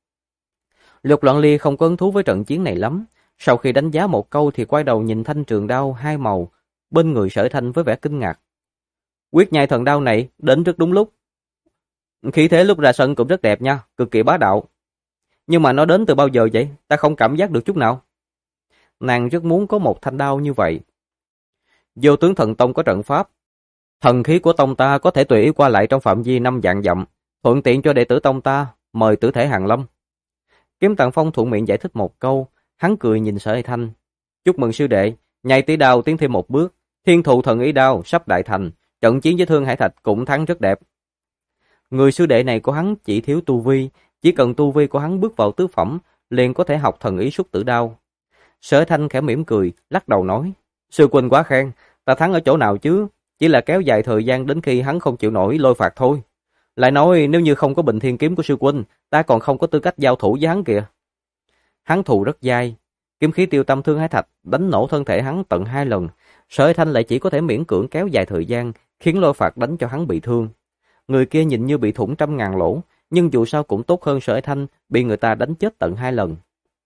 Lục Loạn Ly không có hứng thú với trận chiến này lắm. Sau khi đánh giá một câu thì quay đầu nhìn thanh trường đao hai màu bên người Sở Thanh với vẻ kinh ngạc. Quyết nhai thần đao này đến rất đúng lúc. Khí thế lúc ra sân cũng rất đẹp nha, cực kỳ bá đạo. Nhưng mà nó đến từ bao giờ vậy? Ta không cảm giác được chút nào. Nàng rất muốn có một thanh đao như vậy. Vô Tướng Thần Tông có trận pháp. Thần khí của tông ta có thể tùy ý qua lại trong phạm vi 5 vạn dặm, thuận tiện cho đệ tử tông ta mời tử thể hàng lâm. Kiếm Tàng Phong thuận miệng giải thích một câu, hắn cười nhìn Sở Hy Thanh. Chúc mừng sư đệ, nhai tí đao tiến thêm một bước, Thiên Thụ Thần Ý đao sắp đại thành, trận chiến với Thương Hải Thạch cũng thắng rất đẹp. Người sư đệ này của hắn chỉ thiếu tu vi, chỉ cần tu vi của hắn bước vào tứ phẩm, liền có thể học thần ý xuất tử đao. Sở Thanh khẽ mỉm cười, lắc đầu nói, sư huynh quá khen, ta thắng ở chỗ nào chứ, chỉ là kéo dài thời gian đến khi hắn không chịu nổi lôi phạt thôi. Lại nói nếu như không có Bình Thiên kiếm của sư huynh, ta còn không có tư cách giao thủ với hắn kìa. Hắn thù rất dai, kiếm khí Tiêu Tâm Thương Hải Thạch đánh nổ thân thể hắn tận 2 lần, Sở Thanh lại chỉ có thể miễn cưỡng kéo dài thời gian, khiến lôi phạt đánh cho hắn bị thương. Người kia nhìn như bị thủng 100.000 lỗ, nhưng dù sao cũng tốt hơn Sở Thanh bị người ta đánh chết tận 2 lần.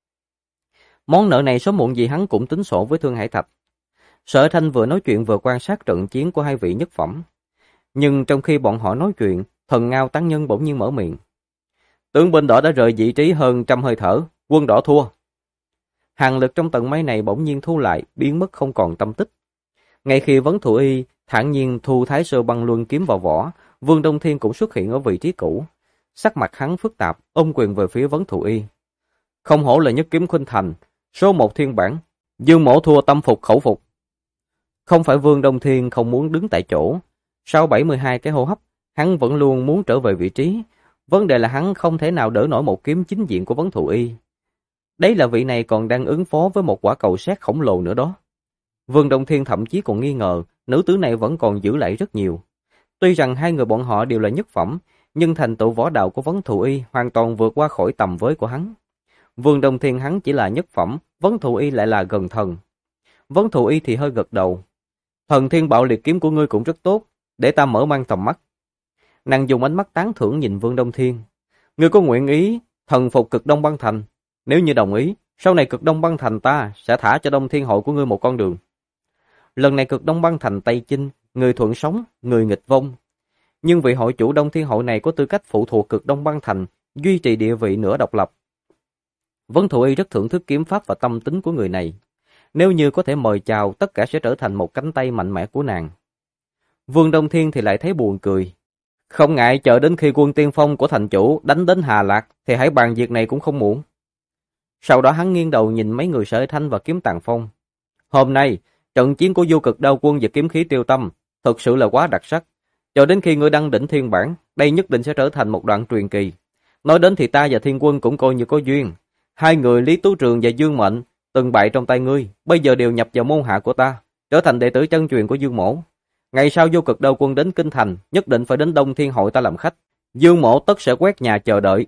Món nợ này sớm muộn gì hắn cũng tính sổ với Thương Hải Thạch. Sở Thanh vừa nói chuyện vừa quan sát trận chiến của hai vị nhất phẩm. Nhưng trong khi bọn họ nói chuyện, Thần Ngao Tán Nhân bỗng nhiên mở miệng. Tướng binh đỏ đã rời vị trí hơn 100 hơi thở, quân đỏ thua. Hàng lực trong tầng mây này bỗng nhiên thu lại, biến mất không còn tâm tích. Ngay khi Vấn Thụ Y thản nhiên thu Thái Sơ Băng Luân kiếm vào vỏ, Vương Đông Thiên cũng xuất hiện ở vị trí cũ. Sắc mặt hắn phức tạp, ôm quyền về phía Vấn Thụ Y. Không hổ là nhất kiếm khuynh thành, số 1 thiên bản, Dương Mỗ thua tâm phục khẩu phục. Không phải Vương Đông Thiên không muốn đứng tại chỗ. Sau 72 cái hô hấp, hắn vẫn luôn muốn trở về vị trí. Vấn đề là hắn không thể nào đỡ nổi một kiếm chính diện của Vấn Thụ Y. Đấy là vị này còn đang ứng phó với một quả cầu sét khổng lồ nữa đó. Vương Đông Thiên thậm chí còn nghi ngờ nữ tử này vẫn còn giữ lại rất nhiều. Tuy rằng hai người bọn họ đều là nhất phẩm, nhưng thành tựu võ đạo của Vấn Thụ Y hoàn toàn vượt qua khỏi tầm với của hắn. Vương Đông Thiên hắn chỉ là nhất phẩm, Vấn Thụ Y lại là gần thần. Vấn Thụ Y thì hơi gật đầu. Thần Thiên Bạo Liệt kiếm của ngươi cũng rất tốt, để ta mở mang tầm mắt. Nàng dùng ánh mắt tán thưởng nhìn Vương Đông Thiên. Ngươi có nguyện ý thần phục Cực Đông Băng Thành? Nếu như đồng ý, sau này Cực Đông Băng Thành ta sẽ thả cho Đông Thiên hội của ngươi một con đường. Lần này Cực Đông Băng Thành Tây Chinh, người thuận sống, người nghịch vong. Nhưng vị hội chủ Đông Thiên hội này có tư cách phụ thuộc Cực Đông Băng Thành, duy trì địa vị nửa độc lập. Vấn Thụ Y rất thưởng thức kiếm pháp và tâm tính của người này. Nếu như có thể mời chào, tất cả sẽ trở thành một cánh tay mạnh mẽ của nàng. Vương Đông Thiên thì lại thấy buồn cười. Không ngại chờ đến khi quân tiên phong của thành chủ đánh đến Hà Lạc, thì hãy bàn việc này cũng không muộn. Sau đó hắn nghiêng đầu nhìn mấy người Sở Thanh và Kiếm Tàng Phong. Hôm nay, trận chiến của Vô Cực Đao Quân và Kiếm Khí Tiêu Tâm thực sự là quá đặc sắc. Cho đến khi ngươi đăng đỉnh thiên bản, đây nhất định sẽ trở thành một đoạn truyền kỳ. Nói đến thì ta và Thiên Quân cũng coi như có duyên. Hai người Lý Tú Trường và Dương Mệnh từng bại trong tay ngươi, bây giờ đều nhập vào môn hạ của ta, trở thành đệ tử chân truyền của Dương Mỗ. Ngày sau Vô Cực Đao Quân đến Kinh Thành, nhất định phải đến Đông Thiên hội ta làm khách. Dương Mỗ tất sẽ quét nhà chờ đợi.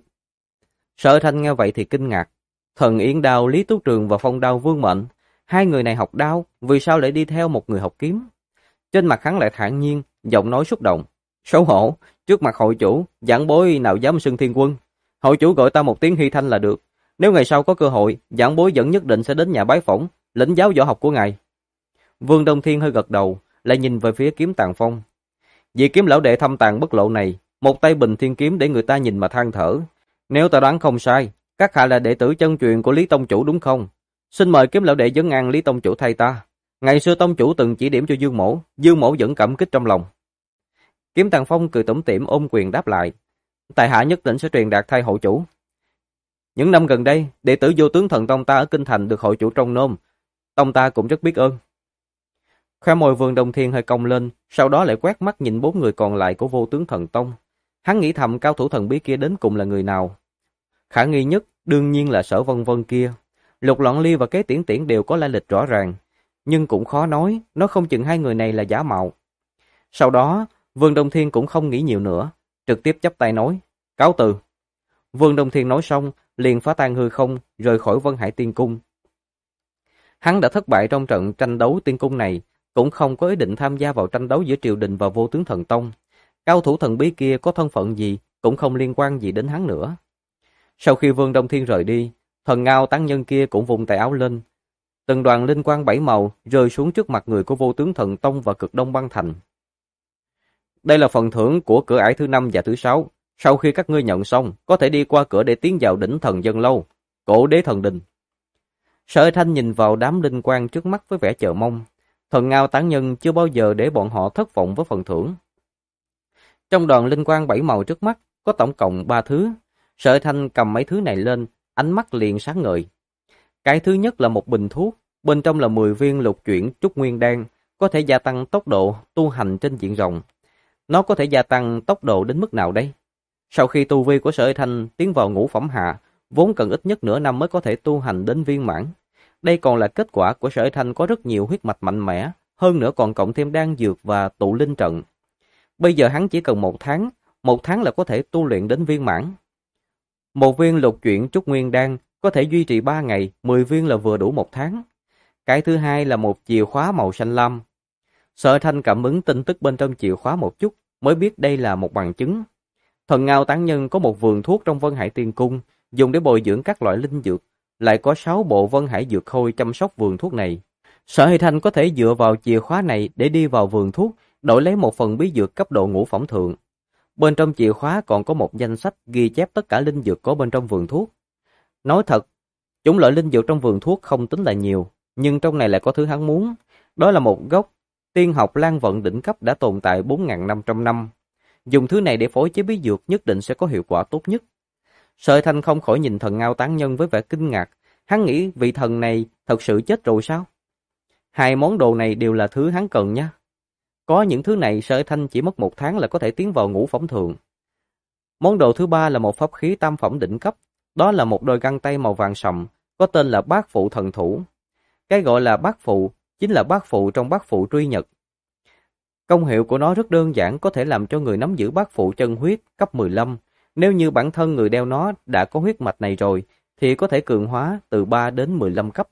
Sở Thanh nghe vậy thì kinh ngạc. Thần Yến Đao, Lý Tú Trường và Phong Đao Vương Mệnh, hai người này học đao, vì sao lại đi theo một người học kiếm? Trên mặt hắn lại thản nhiên, giọng nói xúc động. Xấu hổ, trước mặt hội chủ, giảng bối nào dám xưng Thiên Quân. Hội chủ gọi ta một tiếng Hy Thanh là được. Nếu ngày sau có cơ hội, giảng bối vẫn nhất định sẽ đến nhà bái phỏng, lĩnh giáo võ học của ngài. Vương Đông Thiên hơi gật đầu, lại nhìn về phía Kiếm Tàng Phong. Vị kiếm lão đệ thâm tàng bất lộ này, một tay Bình Thiên kiếm để người ta nhìn mà than thở. Nếu ta đoán không sai, các hạ là đệ tử chân truyền của Lý Tông Chủ đúng không? Xin mời kiếm lão đệ vấn an Lý Tông Chủ thay ta. Ngày xưa Tông Chủ từng chỉ điểm cho Dương Mỗ vẫn cảm kích trong lòng. Kiếm Tàng Phong cười tủm tỉm ôm quyền đáp lại. Tại hạ nhất định sẽ truyền đạt thay hội chủ. Những năm gần đây, đệ tử Vô Tướng Thần Tông ta ở Kinh Thành được hội chủ trông nom, tông ta cũng rất biết ơn. Khóe môi Vương Đông Thiên hơi cong lên, sau đó lại quét mắt nhìn 4 người còn lại của Vô Tướng Thần Tông. Hắn nghĩ thầm cao thủ thần bí kia đến cùng là người nào. Khả nghi nhất đương nhiên là Sở Vân Vân kia. Lục Loạn Ly và Kế Tiễn Tiễn đều có lai lịch rõ ràng, nhưng cũng khó nói, nó không chừng hai người này là giả mạo. Sau đó, Vương Đông Thiên cũng không nghĩ nhiều nữa, trực tiếp chắp tay nói, cáo từ. Vương Đông Thiên nói xong, liền phá tan hư không, rời khỏi Vân Hải Tiên Cung. Hắn đã thất bại trong trận tranh đấu tiên cung này, cũng không có ý định tham gia vào tranh đấu giữa triều đình và Vô Tướng Thần Tông. Cao thủ thần bí kia có thân phận gì, cũng không liên quan gì đến hắn nữa. Sau khi Vương Đông Thiên rời đi, Thần Ngao Tán Nhân kia cũng vùng tay áo lên. Từng đoàn linh quang 7 màu rơi xuống trước mặt người của Vô Tướng Thần Tông và Cực Đông Băng Thành. Đây là phần thưởng của cửa ải thứ 5 và thứ 6. Sau khi các ngươi nhận xong, có thể đi qua cửa để tiến vào đỉnh Thần Dân Lâu, Cổ Đế Thần Đình. Sở Thanh nhìn vào đám linh quang trước mắt với vẻ chờ mong. Thần Ngao Tán Nhân chưa bao giờ để bọn họ thất vọng với phần thưởng. Trong đoàn linh quang 7 màu trước mắt, có tổng cộng 3 thứ. Sở Thanh cầm mấy thứ này lên, ánh mắt liền sáng ngời. Cái thứ nhất là một bình thuốc, bên trong là 10 viên lục chuyển trúc nguyên đan, có thể gia tăng tốc độ tu hành trên diện rộng. Nó có thể gia tăng tốc độ đến mức nào đây? Sau khi tu vi của Sở Hải Thanh tiến vào ngũ phẩm hạ, vốn cần ít nhất nửa năm mới có thể tu hành đến viên mãn. Đây còn là kết quả của Sở Hải Thanh có rất nhiều huyết mạch mạnh mẽ, hơn nữa còn cộng thêm đan dược và tụ linh trận. Bây giờ hắn chỉ cần một tháng là có thể tu luyện đến viên mãn. Một viên lục chuyển trúc nguyên đan có thể duy trì 3 ngày, 10 viên là vừa đủ một tháng. Cái thứ hai là một chìa khóa màu xanh lam. Sở Hải Thanh cảm ứng tin tức bên trong chìa khóa một chút, mới biết đây là một bằng chứng. Thần Ngao Tán Nhân có một vườn thuốc trong Vân Hải Tiên Cung, dùng để bồi dưỡng các loại linh dược, lại có 6 bộ Vân Hải dược khôi chăm sóc vườn thuốc này. Sở Hải Thanh có thể dựa vào chìa khóa này để đi vào vườn thuốc, đổi lấy một phần bí dược cấp độ ngũ phẩm thượng. Bên trong chìa khóa còn có một danh sách ghi chép tất cả linh dược có bên trong vườn thuốc. Nói thật, chủng loại linh dược trong vườn thuốc không tính là nhiều, nhưng trong này lại có thứ hắn muốn. Đó là một gốc tiên học lan vận đỉnh cấp đã tồn tại 4.500 năm. Dùng thứ này để phối chế bí dược nhất định sẽ có hiệu quả tốt nhất. Sở Hải Thanh không khỏi nhìn Thần Ngao Tán Nhân với vẻ kinh ngạc. Hắn nghĩ vị thần này thật sự chết rồi sao? Hai món đồ này đều là thứ hắn cần nha. Có những thứ này Sở Hải Thanh chỉ mất 1 tháng là có thể tiến vào ngũ phẩm thượng. Món đồ thứ ba là một pháp khí tam phẩm đỉnh cấp. Đó là một đôi găng tay màu vàng sậm, có tên là Bát Phụ Thần Thủ. Cái gọi là bát phụ chính là bát phụ trong bát phụ truy nhật. Công hiệu của nó rất đơn giản, có thể làm cho người nắm giữ bát phụ chân huyết cấp 15. Nếu như bản thân người đeo nó đã có huyết mạch này rồi, thì có thể cường hóa từ 3 đến 15 cấp.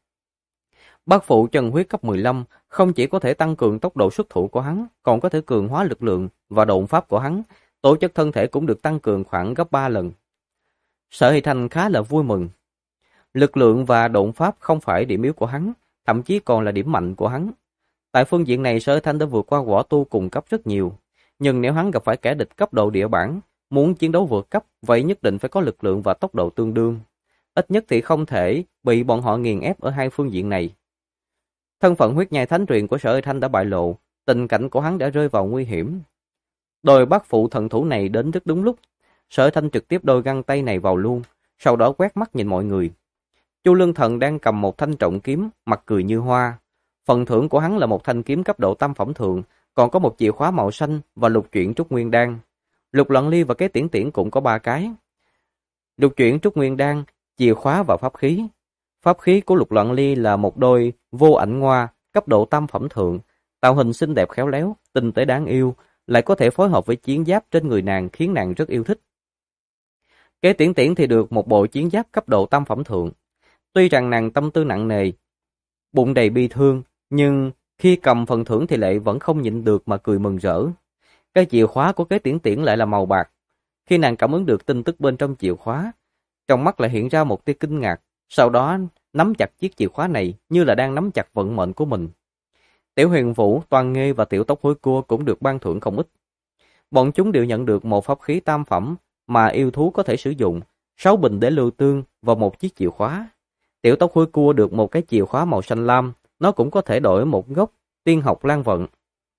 Bát phụ chân huyết cấp 15 không chỉ có thể tăng cường tốc độ xuất thủ của hắn, còn có thể cường hóa lực lượng và độn pháp của hắn, tố chất thân thể cũng được tăng cường khoảng gấp 3 lần. Sở Hải Thanh khá là vui mừng. Lực lượng và độn pháp không phải điểm yếu của hắn, thậm chí còn là điểm mạnh của hắn. Tại phương diện này Sở Hải Thanh đã vượt qua võ tu cùng cấp rất nhiều, nhưng nếu hắn gặp phải kẻ địch cấp độ địa bản, muốn chiến đấu vượt cấp, vậy nhất định phải có lực lượng và tốc độ tương đương. Ít nhất thì không thể bị bọn họ nghiền ép ở hai phương diện này. Thân phận huyết nhai thánh truyền của Sở Hải Thanh đã bại lộ, tình cảnh của hắn đã rơi vào nguy hiểm. Đôi bát phụ thần thủ này đến rất đúng lúc, Sở Hải Thanh trực tiếp đôi găng tay này vào luôn, sau đó quét mắt nhìn mọi người. Chu Lương Thần đang cầm một thanh trọng kiếm, mặt cười như hoa. Phần thưởng của hắn là một thanh kiếm cấp độ tam phẩm thượng, còn có một chìa khóa màu xanh và lục chuyển trúc nguyên đan. Lục Loạn Ly và cái tiễn tiễn cũng có 3 cái. Lục chuyển trúc nguyên đan, chìa khóa và pháp khí. Pháp khí của Lục Loạn Ly là một đôi vô ảnh ngoa, cấp độ tam phẩm thượng, tạo hình xinh đẹp khéo léo, tinh tế đáng yêu, lại có thể phối hợp với chiến giáp trên người nàng khiến nàng rất yêu thích. Cái tiễn tiễn thì được một bộ chiến giáp cấp độ tam phẩm thượng. Tuy rằng nàng tâm tư nặng nề, bụng đầy bi thương, nhưng khi cầm phần thưởng thì lại vẫn không nhịn được mà cười mừng rỡ. Cái chìa khóa của cái tiễn tiễn lại là màu bạc. Khi nàng cảm ứng được tin tức bên trong chìa khóa, trong mắt lại hiện ra một tia kinh ngạc, sau đó nắm chặt chiếc chìa khóa này như là đang nắm chặt vận mệnh của mình. Tiểu Huyền Vũ, Toàn Nghê và Tiểu Tóc Hối Cua cũng được ban thưởng không ít. Bọn chúng đều nhận được một pháp khí tam phẩm mà yêu thú có thể sử dụng, 6 bình để lưu tương và một chiếc chìa khóa. Tiểu Tóc Hối Cua được một cái chìa khóa màu xanh lam, nó cũng có thể đổi một gốc tiên học lan vận.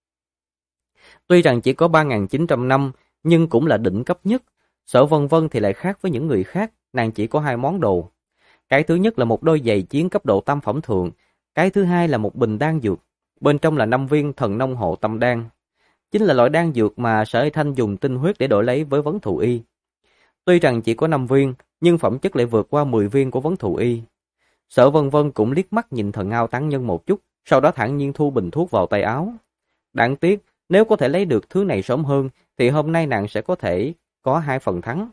Tuy rằng chỉ có 3.900 năm, nhưng cũng là đỉnh cấp nhất. Sở Vân Vân thì lại khác với những người khác, nàng chỉ có 2 món đồ. Cái thứ nhất là một đôi giày chiến cấp độ tam phẩm thượng, cái thứ hai là một bình đan dược, bên trong là 5 viên thần nông hộ tâm đan. Chính là loại đan dược mà Sở Hải Thanh dùng tinh huyết để đổi lấy với vấn thù y. Tuy rằng chỉ có 5 viên, nhưng phẩm chất lại vượt qua 10 viên của vấn thù y. Sở Vân Vân cũng liếc mắt nhìn Thần Ngao Tán Nhân một chút, sau đó thản nhiên thu bình thuốc vào tay áo. Đáng tiếc, nếu có thể lấy được thứ này sớm hơn, thì hôm nay nàng sẽ có thể có 2 phần thắng.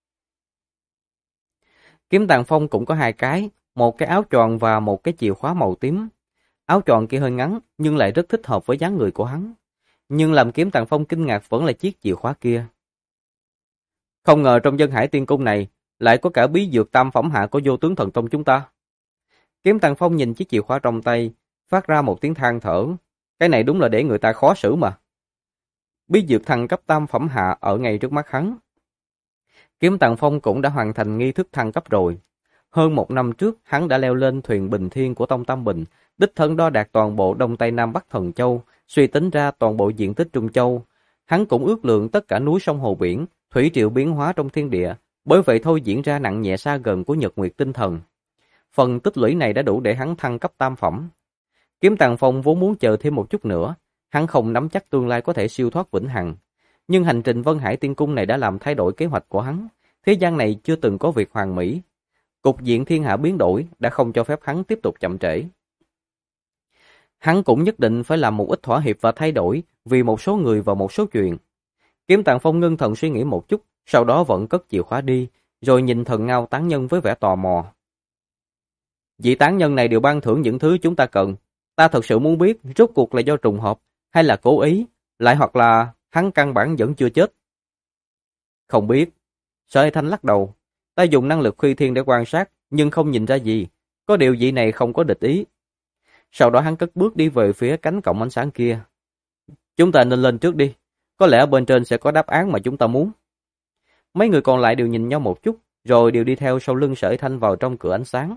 Kiếm Tàng Phong cũng có 2 cái, một cái áo choàng và một cái chìa khóa màu tím. Áo choàng kia hơi ngắn, nhưng lại rất thích hợp với dáng người của hắn. Nhưng làm Kiếm Tàng Phong kinh ngạc vẫn là chiếc chìa khóa kia. Không ngờ trong Vân Hải Tiên Cung này lại có cả bí dược tam phẩm hạ của Vô Tướng Thần Tông chúng ta. Kiếm Tàng Phong nhìn chiếc chìa khóa trong tay, phát ra một tiếng than thở. Cái này đúng là để người ta khó xử mà. Bí dược thăng cấp tam phẩm hạ ở ngay trước mắt hắn. Kiếm Tàng Phong cũng đã hoàn thành nghi thức thăng cấp rồi. Hơn 1 năm trước, hắn đã leo lên thuyền Bình Thiên của Tông Tam Bình, đích thân đo đạc toàn bộ Đông Tây Nam Bắc Thần Châu, suy tính ra toàn bộ diện tích Trung Châu. Hắn cũng ước lượng tất cả núi sông hồ biển, thủy triều biến hóa trong thiên địa, bởi vậy thôi diễn ra nặng nhẹ xa gần của Nhật Nguyệt Tinh Thần. Phần tích lũy này đã đủ để hắn thăng cấp tam phẩm. Kiếm Tàng Phong vốn muốn chờ thêm một chút nữa, hắn không nắm chắc tương lai có thể siêu thoát vĩnh hằng, Nhưng hành trình Vân Hải Tiên Cung này đã làm thay đổi kế hoạch của hắn. Thế gian này chưa từng có việc hoàn mỹ. Cục diện thiên hạ biến đổi đã không cho phép hắn tiếp tục chậm trễ. Hắn cũng nhất định phải làm một ít thỏa hiệp và thay đổi vì một số người và một số chuyện. Kiếm Tạng Phong ngưng thần suy nghĩ một chút, sau đó vẫn cất chìa khóa đi, rồi nhìn Thần Ngao tán nhân với vẻ tò mò. Vị tán nhân này đều ban thưởng những thứ chúng ta cần. Ta thật sự muốn biết rốt cuộc là do trùng hợp hay là cố ý, lại hoặc là hắn căn bản vẫn chưa chết. Không biết. Sở Hải Thanh lắc đầu. Ta dùng năng lực phi thiên để quan sát, nhưng không nhìn ra gì. Có điều vị này không có địch ý. Sau đó hắn cất bước đi về phía cánh cổng ánh sáng kia. Chúng ta nên lên trước đi. Có lẽ bên trên sẽ có đáp án mà chúng ta muốn. Mấy người còn lại đều nhìn nhau một chút, rồi đều đi theo sau lưng Sở Hải Thanh vào trong cửa ánh sáng.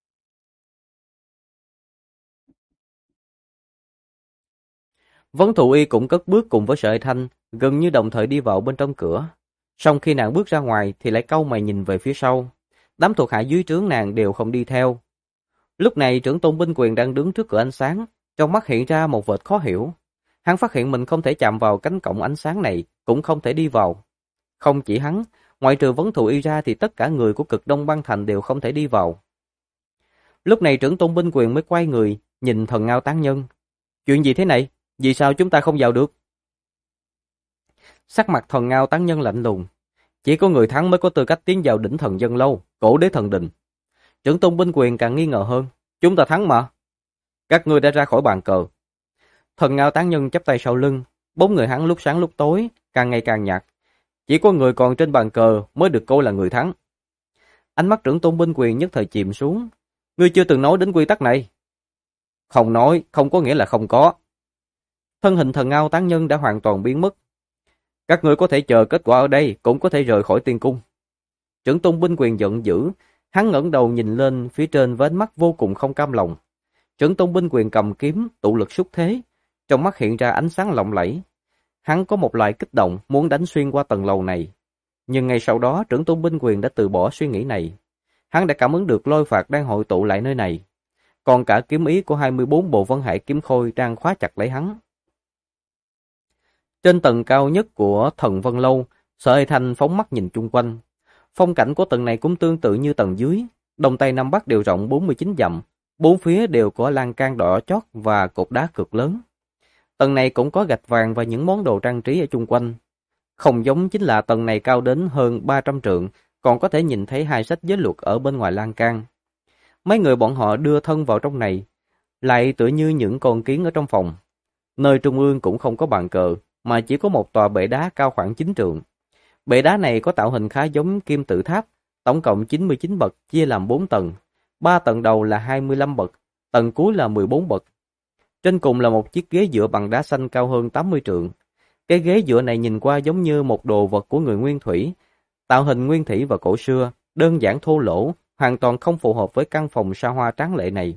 Vấn Thụ Y cũng cất bước cùng với Sở Hải Thanh, gần như đồng thời đi vào bên trong cửa. Song khi nàng bước ra ngoài thì lại cau mày nhìn về phía sau. Đám thuộc hạ dưới trướng nàng đều không đi theo. Lúc này trưởng tôn binh quyền đang đứng trước cửa ánh sáng, trong mắt hiện ra một vệt khó hiểu. Hắn phát hiện mình không thể chạm vào cánh cổng ánh sáng này, cũng không thể đi vào. Không chỉ hắn, ngoại trừ Vấn Thụ Y ra thì tất cả người của Cực Đông Băng Thành đều không thể đi vào. Lúc này trưởng tôn binh quyền mới quay người, nhìn Thần Ngao tán nhân. Chuyện gì thế này? Vì sao chúng ta không vào được? Sắc mặt Thần Ngao tán nhân lạnh lùng. Chỉ có người thắng mới có tư cách tiến vào đỉnh thần dân lâu, cổ đế thần đình. Trưởng tôn binh quyền càng nghi ngờ hơn. Chúng ta thắng mà. Các ngươi đã ra khỏi bàn cờ. Thần Ngao tán nhân chắp tay sau lưng. Bóng người hắn lúc sáng lúc tối, càng ngày càng nhạt. Chỉ có người còn trên bàn cờ mới được coi là người thắng. Ánh mắt trưởng tôn binh quyền nhất thời chìm xuống. Ngươi chưa từng nói đến quy tắc này. Không nói, không có nghĩa là không có. Thân hình Thần Ngao tán nhân đã hoàn toàn biến mất. Các ngươi có thể chờ kết quả ở đây, cũng có thể rời khỏi tiên cung. Trưởng tôn binh quyền giận dữ, hắn ngẩng đầu nhìn lên phía trên với ánh mắt vô cùng không cam lòng. Trưởng tôn binh quyền cầm kiếm, tụ lực xúc thế, trong mắt hiện ra ánh sáng lộng lẫy. Hắn có một loại kích động muốn đánh xuyên qua tầng lầu này. Nhưng ngay sau đó trưởng tôn binh quyền đã từ bỏ suy nghĩ này. Hắn đã cảm ứng được lôi phạt đang hội tụ lại nơi này. Còn cả kiếm ý của 24 bộ Vân Hải kiếm khôi đang khóa chặt lấy hắn. Trên tầng cao nhất của Thần Vân Lâu, Sở Hải Thanh phóng mắt nhìn chung quanh. Phong cảnh của tầng này cũng tương tự như tầng dưới, đông tây nam bắc đều rộng 49 dặm, bốn phía đều có lan can đỏ chót và cột đá cực lớn. Tầng này cũng có gạch vàng và những món đồ trang trí ở chung quanh. Không giống chính là tầng này cao đến hơn 300 trượng, còn có thể nhìn thấy hai sách giới luật ở bên ngoài lan can. Mấy người bọn họ đưa thân vào trong này, lại tựa như những con kiến ở trong phòng. Nơi trung ương cũng không có bàn cờ, mà chỉ có một tòa bệ đá cao khoảng 9 trượng. Bệ đá này có tạo hình khá giống kim tự tháp, tổng cộng 99 bậc chia làm 4 tầng. 3 tầng đầu là 25 bậc, tầng cuối là 14 bậc. Trên cùng là một chiếc ghế dựa bằng đá xanh cao hơn 80 trượng. Cái ghế dựa này nhìn qua giống như một đồ vật của người nguyên thủy, tạo hình nguyên thủy và cổ xưa, đơn giản thô lỗ, hoàn toàn không phù hợp với căn phòng xa hoa tráng lệ này.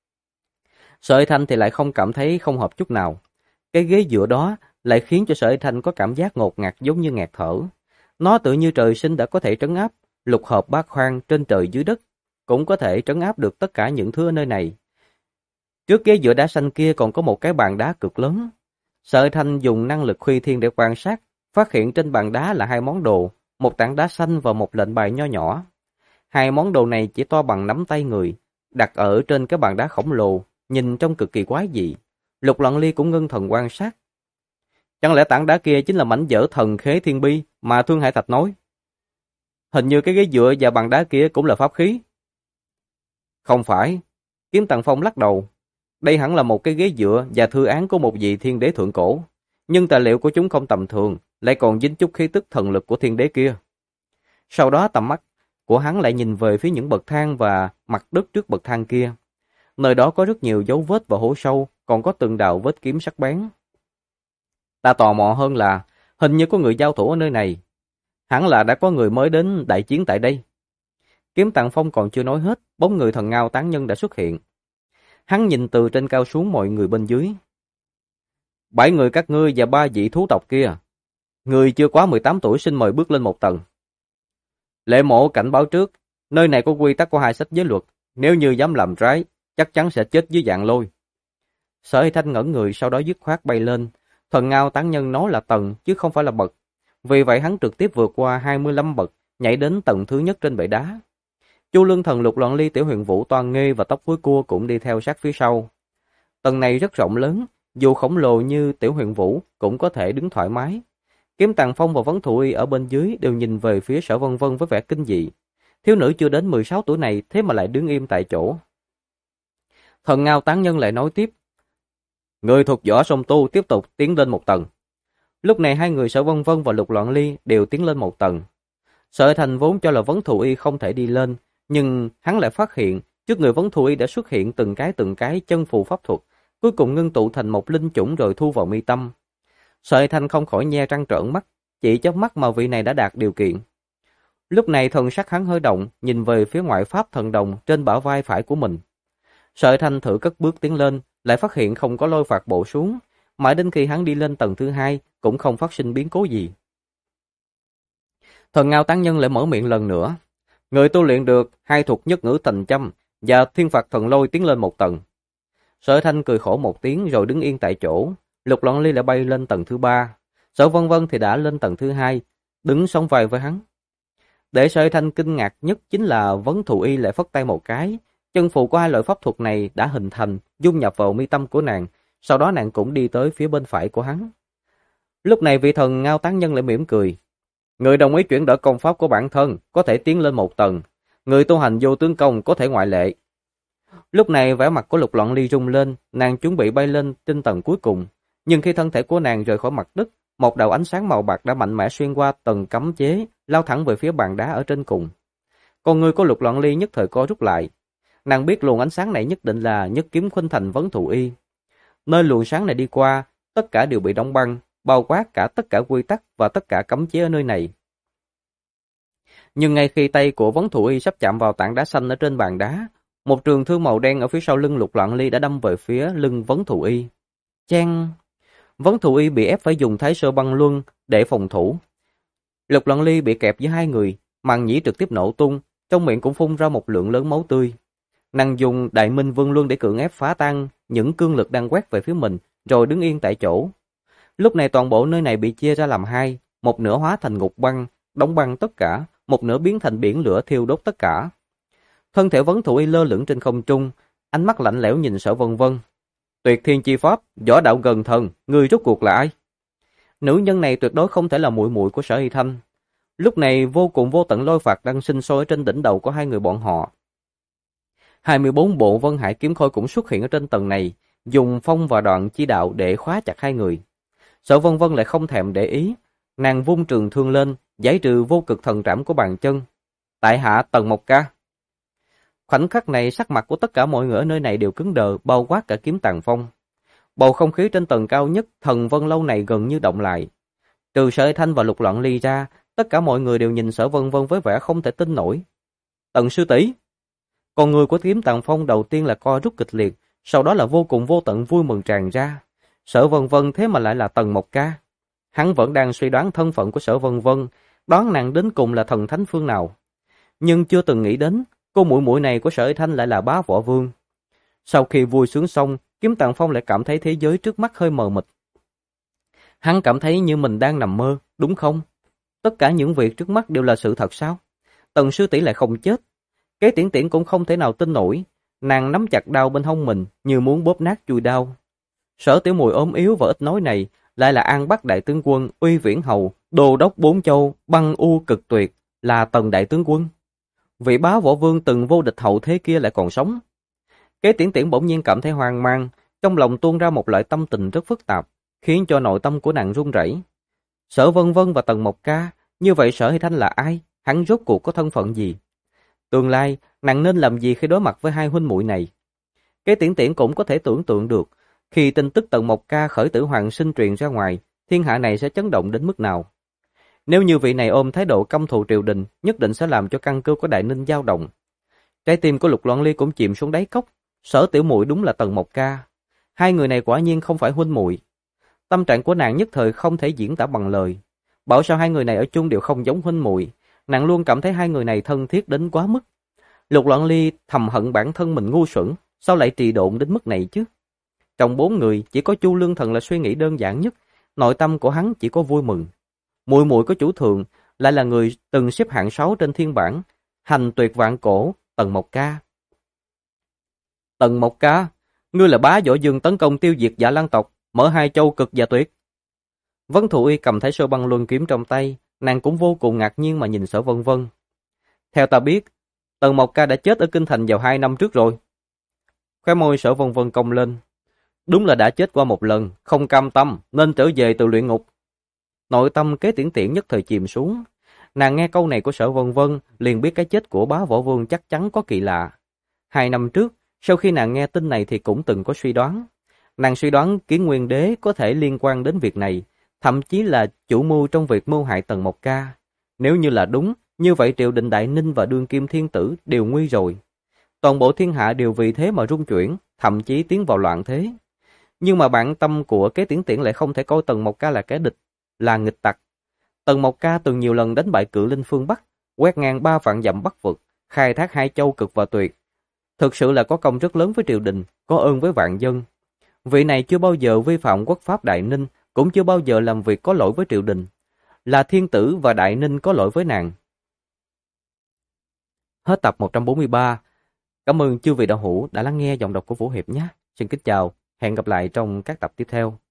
Sở Hải Thanh thì lại không cảm thấy không hợp chút nào. Cái ghế dựa đó lại khiến cho Sở Hải Thanh có cảm giác ngột ngạt giống như ngạt thở. Nó tự như trời sinh đã có thể trấn áp, lục hợp bát khoang trên trời dưới đất, cũng có thể trấn áp được tất cả những thứ ở nơi này. Trước ghế dựa đá xanh kia còn có một cái bàn đá cực lớn. Sở Hải Thanh dùng năng lực khuy thiên để quan sát, phát hiện trên bàn đá là hai món đồ, một tảng đá xanh và một lệnh bài nho nhỏ. Hai món đồ này chỉ to bằng nắm tay người, đặt ở trên cái bàn đá khổng lồ, nhìn trông cực kỳ quái dị. Lục Loạn Ly cũng ngưng thần quan sát. Chẳng lẽ tảng đá kia chính là mảnh vỡ thần khế thiên bi mà Thương Hải Thạch nói? Hình như cái ghế dựa và bàn đá kia cũng là pháp khí. Không phải. Kiếm Tàng Phong lắc đầu. Đây hẳn là một cái ghế dựa và thư án của một vị thiên đế thượng cổ. Nhưng tài liệu của chúng không tầm thường, lại còn dính chút khí tức thần lực của thiên đế kia. Sau đó tầm mắt của hắn lại nhìn về phía những bậc thang và mặt đất trước bậc thang kia. Nơi đó có rất nhiều dấu vết và hố sâu, còn có từng đạo vết kiếm sắc bén. Ta tò mò hơn là hình như có người giao thủ ở nơi này. Hẳn là đã có người mới đến đại chiến tại đây. Kiếm Tàng Phong còn chưa nói hết, bóng người Thần Ngao tán nhân đã xuất hiện. Hắn nhìn từ trên cao xuống mọi người bên dưới. 7 người các ngươi và 3 vị thú tộc kia. Người chưa quá 18 tuổi xin mời bước lên một tầng. Lệ Mộ cảnh báo trước, nơi này có quy tắc của hai sách giới luật, nếu như dám làm trái, chắc chắn sẽ chết dưới dạng lôi. Sở Hải Thanh ngẩn người, sau đó dứt khoát bay lên. Thần Ngao tán nhân nói là tầng chứ không phải là bậc, Vì vậy hắn trực tiếp vượt qua 25 bậc, nhảy đến tầng thứ nhất trên bệ đá. Chu Lương Thần, Lục Loạn Ly, Tiểu Huyền Vũ, Toan Nghê và Tóc Cuối Cua cũng đi theo sát phía sau. Tầng này rất rộng lớn, dù khổng lồ như Tiểu Huyền Vũ cũng có thể đứng thoải mái. Kiếm Tàng Phong và Vấn Thụ Y ở bên dưới đều nhìn về phía Sở Vân Vân với vẻ kinh dị. Thiếu nữ chưa đến 16 tuổi này thế mà lại đứng im tại chỗ. Thần Ngao Tán Nhân lại nói tiếp. Người thuộc võ song tu tiếp tục tiến lên một tầng. Lúc này hai người Sở Vân Vân và Lục Loạn Ly đều tiến lên một tầng. Sở Thành vốn cho là Vấn Thụ Y không thể đi lên, nhưng hắn lại phát hiện trước người Vấn Thụ Y đã xuất hiện từng cái chân phù pháp thuật, cuối cùng ngưng tụ thành một linh chủng rồi thu vào mi tâm. Sở Thành không khỏi nhe răng trợn mắt, chỉ chớp mắt mà vị này đã đạt điều kiện. Lúc này thần sắc hắn hơi động, nhìn về phía ngoại pháp thần đồng trên bả vai phải của mình. Sở Thành thử cất bước tiến lên, lại phát hiện không có lôi phạt bộ xuống, mãi đến khi hắn đi lên tầng thứ hai cũng không phát sinh biến cố gì. Thần Ngao Tán Nhân lại mở miệng lần nữa. Người tu luyện được hai thuật nhất ngữ thành châm và thiên phạt thần lôi tiến lên một tầng. Sở Thanh cười khổ một tiếng rồi đứng yên tại chỗ. Lục Loạn Ly lại bay lên tầng thứ ba. Sở Vân Vân thì đã lên tầng thứ hai, đứng song vai với hắn. Để Sở Thanh kinh ngạc nhất chính là Vấn Thụ Y lại phất tay một cái. Chân phù của hai loại pháp thuật này đã hình thành, dung nhập vào mi tâm của nàng. Sau đó nàng cũng đi tới phía bên phải của hắn. Lúc này vị thần Ngao Tán Nhân lại mỉm cười. Người đồng ý chuyển đổi công pháp của bản thân có thể tiến lên một tầng. Người tu hành vô tướng công có thể ngoại lệ. Lúc này vẻ mặt của Lục Loạn Ly rung lên, nàng chuẩn bị bay lên trên tầng cuối cùng. Nhưng khi thân thể của nàng rời khỏi mặt đất, một đạo ánh sáng màu bạc đã mạnh mẽ xuyên qua tầng cấm chế, lao thẳng về phía bàn đá ở trên cùng. Con người của Lục Loạn Ly nhất thời co rút lại. Nàng biết luồng ánh sáng này nhất định là nhất kiếm khuynh thành Vấn Thụ Y. Nơi luồng sáng này đi qua, tất cả đều bị đóng băng, bao quát cả tất cả quy tắc và tất cả cấm chế ở nơi này. Nhưng ngay khi tay của Vấn Thụ Y sắp chạm vào tảng đá xanh ở trên bàn đá, một trường thương màu đen ở phía sau lưng Lục Loạn Ly đã đâm về phía lưng Vấn Thụ Y. Chang! Vấn Thụ Y bị ép phải dùng Thái Sơ Băng Luân để phòng thủ. Lục Loạn Ly bị kẹp giữa hai người, màng nhĩ trực tiếp nổ tung, trong miệng cũng phun ra một lượng lớn máu tươi. Nàng dùng Đại Minh Vương Luân để cưỡng ép phá tan những cương lực đang quét về phía mình, rồi đứng yên tại chỗ. Lúc này toàn bộ nơi này bị chia ra làm hai, một nửa hóa thành ngục băng, đóng băng tất cả, một nửa biến thành biển lửa thiêu đốt tất cả. Thân thể Vấn Thụ Y lơ lửng trên không trung, ánh mắt lạnh lẽo nhìn Sở Vân Vân. Tuyệt Thiên Chi Pháp, võ đạo gần thần, ngươi rốt cuộc là ai? Nữ nhân này tuyệt đối không thể là muội muội của Sở Hy Thanh. Lúc này vô cùng vô tận lôi phạt đang sinh sôi trên đỉnh đầu của hai người bọn họ. 24 bộ Vân Hải kiếm khôi cũng xuất hiện ở trên tầng này, dùng phong và đoạn chi đạo để khóa chặt hai người. Sở Vân Vân lại không thèm để ý, nàng vung trường thương lên, giải trừ vô cực thần trảm của bàn chân. Tại hạ Tần Mộc Ca. Khoảnh khắc này sắc mặt của tất cả mọi người ở nơi này đều cứng đờ, bao quát cả Kiếm Tàng Phong. Bầu không khí trên tầng cao nhất Thần Vân Lâu này gần như động lại. Trừ Sở Thanh và Lục Loạn Ly ra, tất cả mọi người đều nhìn Sở Vân Vân với vẻ không thể tin nổi. Tần sư tỷ. Con người của Kiếm Tàng Phong đầu tiên là co rút kịch liệt, sau đó là vô cùng vô tận vui mừng tràn ra. Sở Vân Vân thế mà lại là Tần Mộc Ca. Hắn vẫn đang suy đoán thân phận của Sở Vân Vân, đoán nàng đến cùng là thần thánh phương nào. Nhưng chưa từng nghĩ đến, cô muội muội này của Sở Thanh lại là Bá Võ Vương. Sau khi vui sướng xong, Kiếm Tàng Phong lại cảm thấy thế giới trước mắt hơi mờ mịt. Hắn cảm thấy như mình đang nằm mơ, đúng không? Tất cả những việc trước mắt đều là sự thật sao? Tần sư tỷ lại không chết. Kế Tiễn Tiễn cũng không thể nào tin nổi. Nàng nắm chặt đao bên hông mình như muốn bóp nát chui đao. Sở tiểu muội ốm yếu và ít nói này lại là An Bắc đại tướng quân, Uy Viễn Hầu, Đô đốc Bốn Châu, Băng U Cực Tuyệt, là Tần đại tướng quân. Vị Bá Võ Vương từng vô địch hậu thế kia lại còn sống. Kế Tiễn Tiễn bỗng nhiên cảm thấy hoang mang, trong lòng tuôn ra một loại tâm tình rất phức tạp, khiến cho nội tâm của nàng run rẩy. Sở Vân Vân và Tần Mộc Ca, như vậy Sở Hy Thanh là ai? Hắn rốt cuộc có thân phận gì? Tương lai, nàng nên làm gì khi đối mặt với hai huynh muội này? Kế Tiễn Tiễn cũng có thể tưởng tượng được, khi tin tức Tần Mộc Ca khởi tử hoàng sinh truyền ra ngoài, thiên hạ này sẽ chấn động đến mức nào? Nếu như vị này ôm thái độ căm thù triều đình, nhất định sẽ làm cho căn cơ của Đại Ninh dao động. Trái tim của Lục Loạn Ly cũng chìm xuống đáy cốc. Sở tiểu muội đúng là Tần Mộc Ca. Hai người này quả nhiên không phải huynh muội. Tâm trạng của nàng nhất thời không thể diễn tả bằng lời. Bảo sao hai người này ở chung đều không giống huynh muội, nàng luôn cảm thấy hai người này thân thiết đến quá mức. Lục Loạn Ly thầm hận bản thân mình ngu xuẩn, sao lại trì độn đến mức này chứ? Trong bốn người, chỉ có Chu Lương Thần là suy nghĩ đơn giản nhất, nội tâm của hắn chỉ có vui mừng. muội muội của chủ thượng lại là người từng xếp hạng 6 trên thiên bảng, hành tuyệt vạn cổ, Tần Mộc Ca. Tần Mộc Ca, ngươi là bá võ dương tấn công tiêu diệt Dạ Lan tộc, mở hai châu cực và tuyệt. Vấn Thụ Y cầm Thái Sơ Băng Luân kiếm trong tay, nàng cũng vô cùng ngạc nhiên mà nhìn Sở Vân Vân. Theo ta biết, Tần Mộc Ca đã chết ở kinh thành vào 2 năm trước rồi. Khóe môi Sở Vân Vân cong lên. Đúng là đã chết qua một lần, không cam tâm nên trở về từ luyện ngục. Nội tâm Kế Tiễn Tiễn nhất thời chìm xuống. Nàng nghe câu này của Sở Vân Vân liền biết cái chết của bá võ vương chắc chắn có kỳ lạ. 2 năm trước, sau khi nàng nghe tin này thì cũng từng có suy đoán. Nàng suy đoán Kiến Nguyên Đế có thể liên quan đến việc này, thậm chí là chủ mưu trong việc mưu hại Tần Mộc Ca. Nếu như là đúng, như vậy triều đình Đại Ninh và đương kim thiên tử đều nguy rồi. Toàn bộ thiên hạ đều vì thế mà rung chuyển, thậm chí tiến vào loạn thế. Nhưng mà bản tâm của Kế Tiễn Tiễn lại không thể coi Tần Mộc Ca là kẻ địch, là nghịch tặc. Tần Mộc Ca từng nhiều lần đánh bại Cự Linh phương Bắc, quét ngang 3 vạn dặm Bắc vực, khai thác hai châu cực và tuyệt. Thực sự là có công rất lớn với triều đình, có ơn với vạn dân. Vị này chưa bao giờ vi phạm quốc pháp Đại Ninh, cũng chưa bao giờ làm việc có lỗi với triều đình. Là thiên tử và Đại Ninh có lỗi với nàng. Hết tập 143. Cảm ơn chư vị đạo hữu đã lắng nghe giọng đọc của Vũ Hiệp nhé. Xin kính chào, hẹn gặp lại trong các tập tiếp theo.